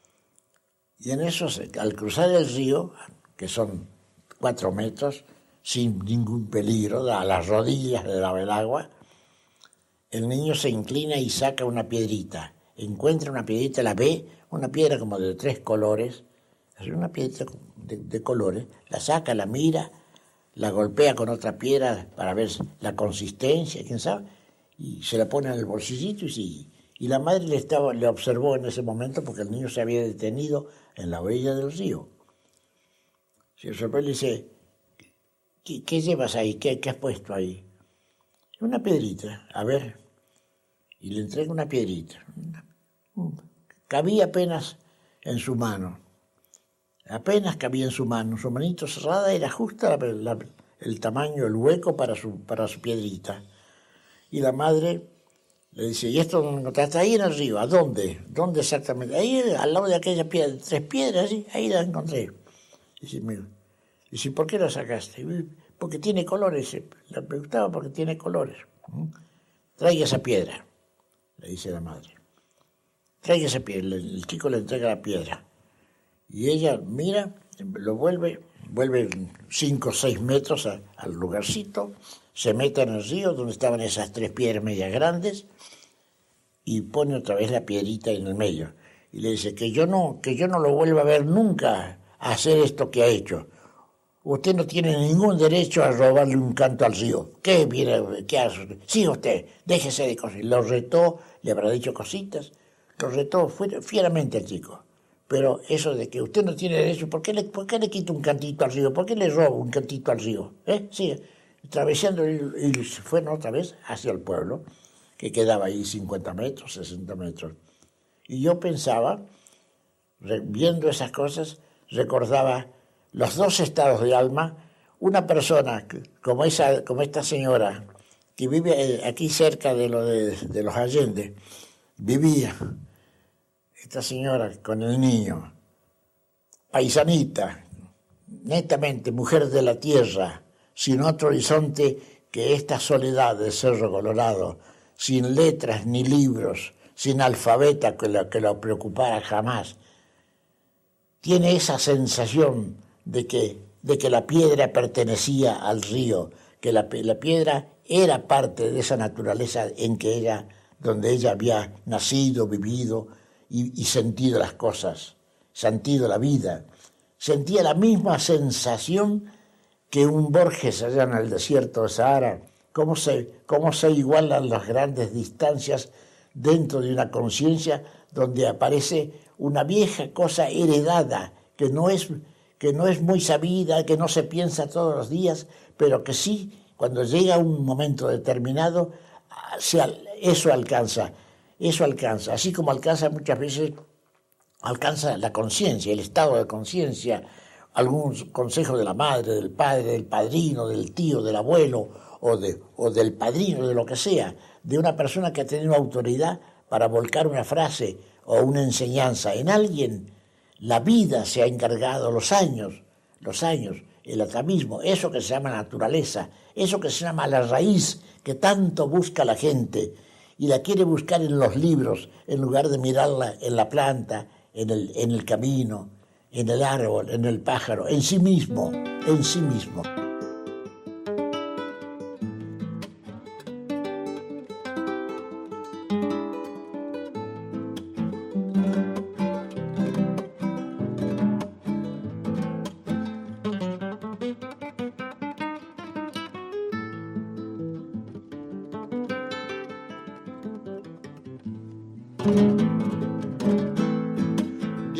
Y en eso, al cruzar el río, que son 4 metros, sin ningún peligro, a las rodillas le daba el agua, el niño se inclina y saca una piedrita. Encuentra una piedrita, la ve, una piedra como de 3 colores, así una piedrita de colores, la saca, la mira, la golpea con otra piedra para ver la consistencia, quién sabe, y se la pone en el bolsillito y sigue. Y la madre le observó en ese momento porque el niño se había detenido en la orilla del río. Se observó y le dice, ¿qué llevas ahí? ¿Qué has puesto ahí? Una piedrita, a ver. Y le entrega una piedrita. Cabía apenas en su mano. Apenas cabía en su mano. Su manito cerrada era justo el tamaño, el hueco para su piedrita. Y la madre le dice, ¿y esto dónde encontraste? Ahí en el río. ¿A dónde? ¿Dónde exactamente? Ahí, al lado de aquella piedra, 3 piedras, ¿sí? Ahí las encontré. Dice, mira. Dice, ¿por qué la sacaste? Porque tiene colores. Me gustaba porque tiene colores. Traiga esa piedra, le dice la madre. Traiga esa piedra. El chico le entrega la piedra. Y ella mira, lo vuelve 5 o 6 metros al lugarcito, se mete en el río donde estaban esas 3 piedras medias grandes y pone otra vez la piedrita en el medio. Y le dice que yo no lo vuelva a ver nunca a hacer esto que ha hecho. Usted no tiene ningún derecho a robarle un canto al río. ¿Qué hace? Siga usted, déjese de cosas. Lo retó, le habrá dicho cositas, lo retó fieramente al chico. Pero eso de que usted no tiene derecho, ¿por qué le quita un cantito al río? ¿Por qué le roba un cantito al río? Sigue atravesando y se fueron otra vez hacia el pueblo, que quedaba ahí 50 metros, 60 metros. Y yo pensaba, viendo esas cosas, recordaba los 2 estados de alma. Una persona como esta señora que vive aquí cerca de los Allende, vivía esta señora con el niño, paisanita, netamente mujer de la tierra, sin otro horizonte que esta soledad del Cerro Colorado, sin letras ni libros, sin alfabeta que lo preocupara jamás. Tiene esa sensación de que la piedra pertenecía al río, que la piedra era parte de esa naturaleza donde ella había nacido, vivido y sentido las cosas, sentido la vida. Sentía la misma sensación que un Borges allá en el desierto de Sahara. Cómo se igualan las grandes distancias dentro de una conciencia donde aparece una vieja cosa heredada que no es muy sabida, que no se piensa todos los días, pero que sí, cuando llega un momento determinado, eso alcanza, así como alcanza muchas veces, alcanza la conciencia, el estado de conciencia, algún consejo de la madre, del padre, del padrino, del tío, del abuelo, o del padrino, de lo que sea, de una persona que ha tenido autoridad para volcar una frase o una enseñanza en alguien. La vida se ha encargado, los años, el atavismo, eso que se llama naturaleza, eso que se llama la raíz que tanto busca la gente y la quiere buscar en los libros en lugar de mirarla en la planta, en el camino, en el árbol, en el pájaro, en sí mismo, en sí mismo.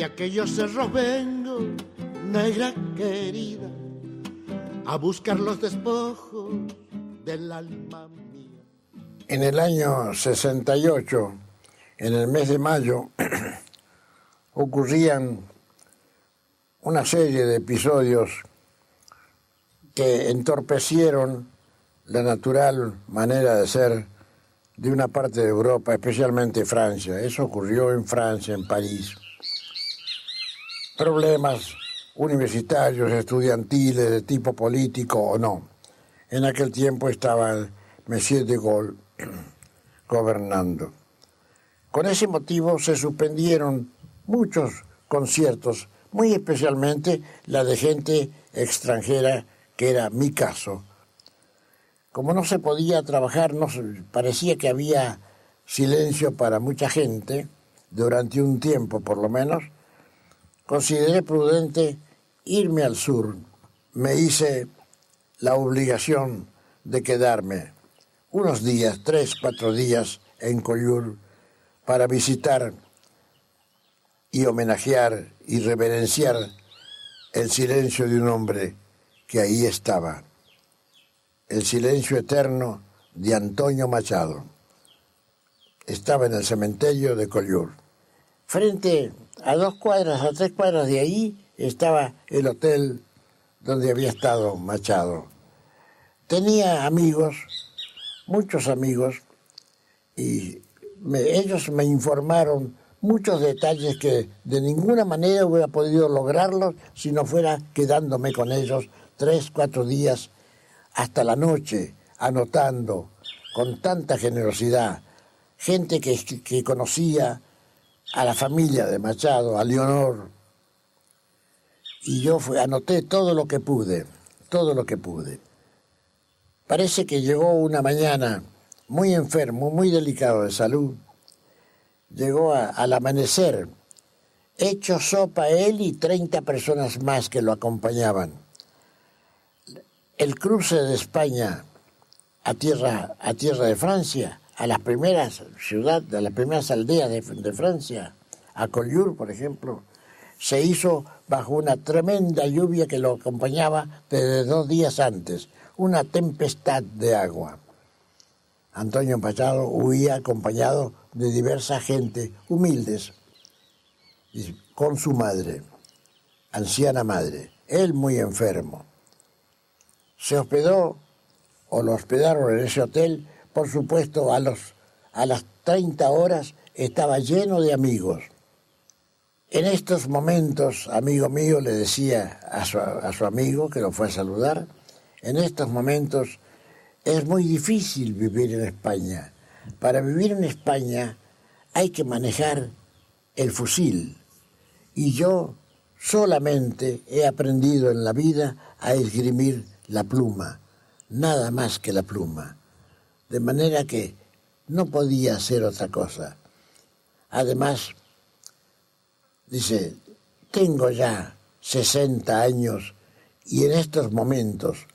de aquellos cerros vengo, negra querida, a buscar los despojos del alma mía. En el año 68, en el mes de mayo, ocurrían una serie de episodios que entorpecieron la natural manera de ser de una parte de Europa, especialmente Francia. Eso ocurrió en Francia, en París. Problemas universitarios, estudiantiles, de tipo político o no. En aquel tiempo estaba el Monsieur de Gaulle gobernando. Con ese motivo se suspendieron muchos conciertos, muy especialmente la de gente extranjera, que era mi caso. Como no se podía trabajar, parecía que había silencio para mucha gente, durante un tiempo por lo menos, consideré prudente irme al sur. Me hice la obligación de quedarme unos días, 3, 4 días en Collioure para visitar y homenajear y reverenciar el silencio de un hombre que ahí estaba. El silencio eterno de Antonio Machado. Estaba en el cementerio de Collioure. Frente a 2 cuadras, a 3 cuadras de ahí, estaba el hotel donde había estado Machado. Tenía amigos, muchos amigos, y ellos me informaron muchos detalles que de ninguna manera hubiera podido lograrlos si no fuera quedándome con ellos 3, 4 días hasta la noche, anotando con tanta generosidad. Gente que conocía a la familia de Machado, a Leonor, y yo anoté todo lo que pude. Parece que llegó una mañana muy enfermo, muy delicado de salud. Llegó al amanecer, hecho sopa él y 30 personas más que lo acompañaban. El cruce de España a tierra de Francia, a las primeras ciudades, a las primeras aldeas de Francia, a Collioure, por ejemplo, se hizo bajo una tremenda lluvia que lo acompañaba desde 2 días antes, una tempestad de agua. Antonio Machado huía acompañado de diversa gente, humildes, con su madre, anciana madre, él muy enfermo. Se hospedó, o lo hospedaron en ese hotel, por supuesto, a las 30 horas estaba lleno de amigos. En estos momentos, amigo mío, le decía a su amigo, que lo fue a saludar, en estos momentos es muy difícil vivir en España. Para vivir en España hay que manejar el fusil. Y yo solamente he aprendido en la vida a esgrimir la pluma, nada más que la pluma. De manera que no podía hacer otra cosa. Además, dice, tengo ya 60 años y en estos momentos,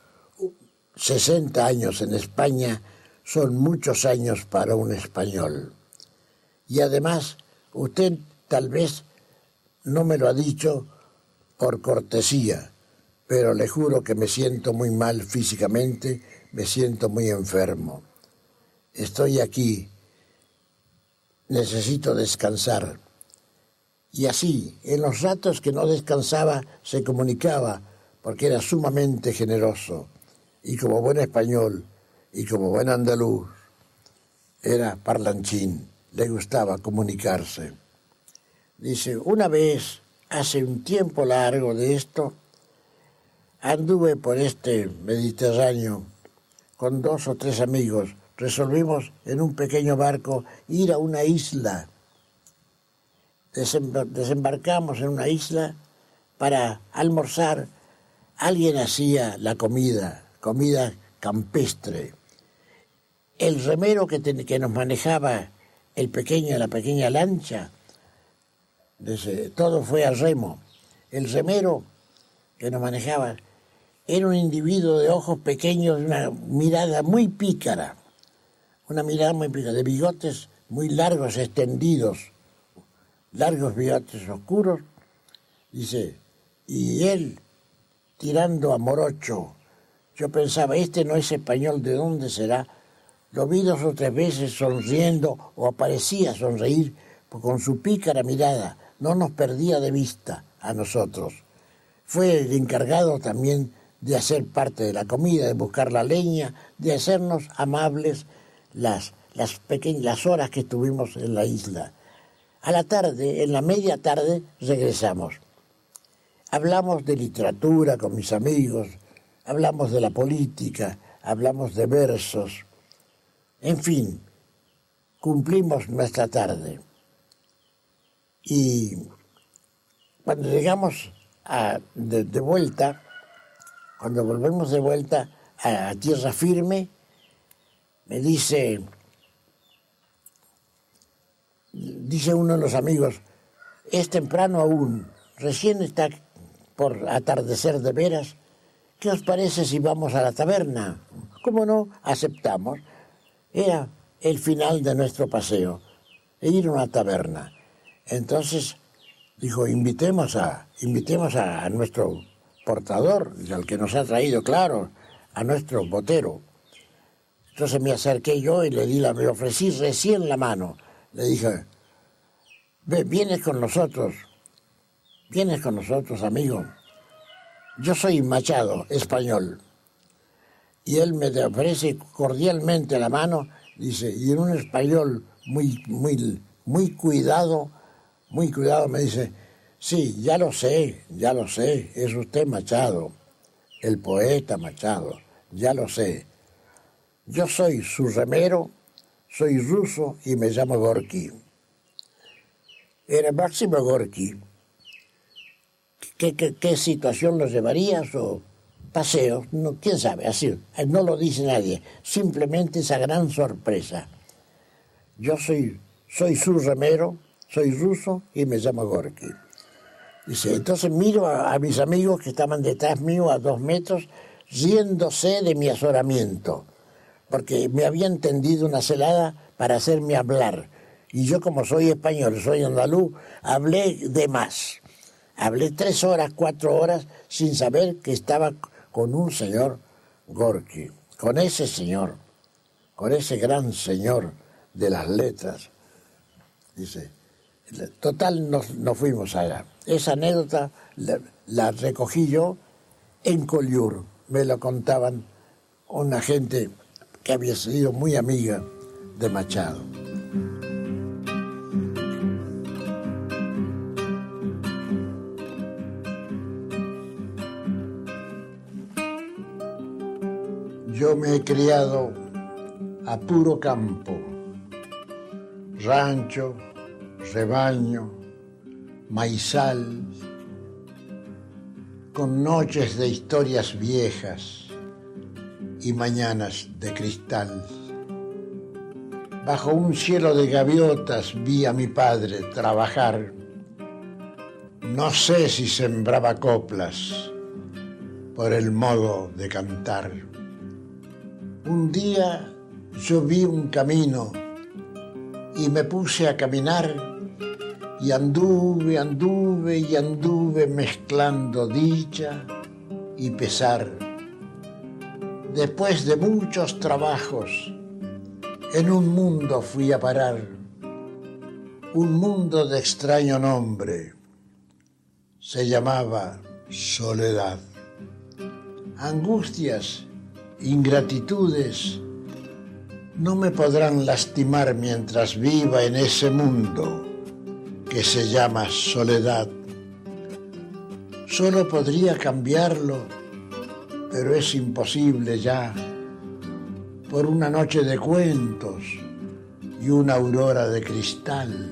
60 años en España son muchos años para un español. Y además, usted tal vez no me lo ha dicho por cortesía, pero le juro que me siento muy mal físicamente, me siento muy enfermo. Estoy aquí, necesito descansar. Y así, en los ratos que no descansaba, se comunicaba, porque era sumamente generoso. Y como buen español, y como buen andaluz, era parlanchín, le gustaba comunicarse. Dice, una vez, hace un tiempo largo de esto, anduve por este Mediterráneo con 2 o 3 amigos. Resolvimos en un pequeño barco ir a una isla. Desembarcamos en una isla para almorzar. Alguien hacía la comida campestre. El remero que nos manejaba la pequeña lancha, todo fue a remo. El remero que nos manejaba era un individuo de ojos pequeños, una mirada muy pícara, de bigotes muy largos, extendidos, largos bigotes oscuros, Dice, y él tirando a morocho. Yo pensaba, este no es español, ¿de dónde será? Lo vi 2 o 3 veces sonriendo, o parecía sonreír, con su pícara mirada. No nos perdía de vista a nosotros. Fue el encargado también de hacer parte de la comida, de buscar la leña, de hacernos amables las horas que estuvimos en la isla. A la tarde, en la media tarde, regresamos. Hablamos de literatura con mis amigos, hablamos de la política, hablamos de versos. En fin, cumplimos nuestra tarde. Y cuando llegamos de vuelta, cuando volvemos de vuelta a tierra firme, me dice uno de los amigos, es temprano aún, recién está por atardecer de veras, ¿qué os parece si vamos a la taberna? ¿Cómo no? Aceptamos. Era el final de nuestro paseo, ir a una taberna. Entonces dijo, invitemos a nuestro portador, al que nos ha traído, claro, a nuestro botero. Entonces me acerqué yo y le ofrecí recién la mano. Le dije, vienes con nosotros, amigo. Yo soy Machado, español. Y él me ofrece cordialmente la mano, dice, y en un español muy cuidado me dice, sí, ya lo sé, es usted Machado, el poeta Machado, ya lo sé. Yo soy su remero, soy ruso y me llamo Gorki. Era Máximo Gorki. ¿Qué situación lo llevarías o paseos? No, quién sabe, así, no lo dice nadie, simplemente esa gran sorpresa. Yo soy su remero, soy ruso y me llamo Gorki. Dice, entonces miro a mis amigos que estaban detrás mío a 2 metros, riéndose de mi azoramiento, porque me habían tendido una celada para hacerme hablar. Y yo, como soy español, soy andaluz, hablé de más. Hablé 3 horas, 4 horas, sin saber que estaba con un señor Gorki, con ese gran señor de las letras. Dice, total, nos fuimos allá. Esa anécdota la recogí yo en Collioure. Me lo contaban una gente que había sido muy amiga de Machado. Yo me he criado a puro campo, rancho, rebaño, maizal, con noches de historias viejas y mañanas de cristal. Bajo un cielo de gaviotas vi a mi padre trabajar. No sé si sembraba coplas por el modo de cantar. Un día yo vi un camino y me puse a caminar y anduve mezclando dicha y pesar. Después de muchos trabajos, en un mundo fui a parar, un mundo de extraño nombre, se llamaba soledad. Angustias, ingratitudes, no me podrán lastimar mientras viva en ese mundo que se llama soledad. Solo podría cambiarlo, pero es imposible ya, por una noche de cuentos y una aurora de cristal.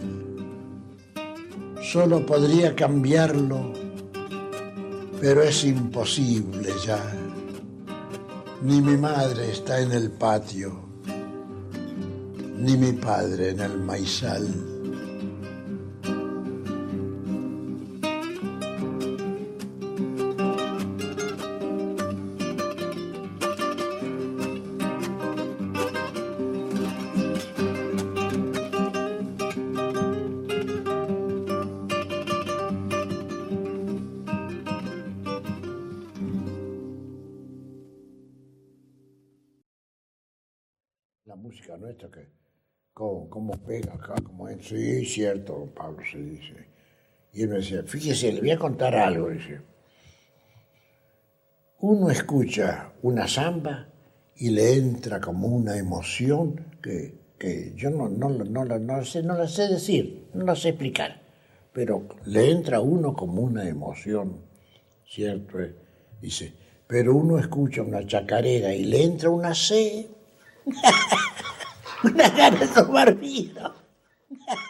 Solo podría cambiarlo, pero es imposible ya. Ni mi madre está en el patio, ni mi padre en el maizal. música nuestra que cómo pega acá, como es. Sí, cierto, don Pablo, se dice. Y él me decía, fíjese, le voy a contar algo, dice. Uno escucha una samba y le entra como una emoción que yo no la sé decir, no la sé explicar, pero le entra a uno como una emoción, ¿cierto? Dice, pero uno escucha una chacarera y le entra una sed, una gana de tomar vino.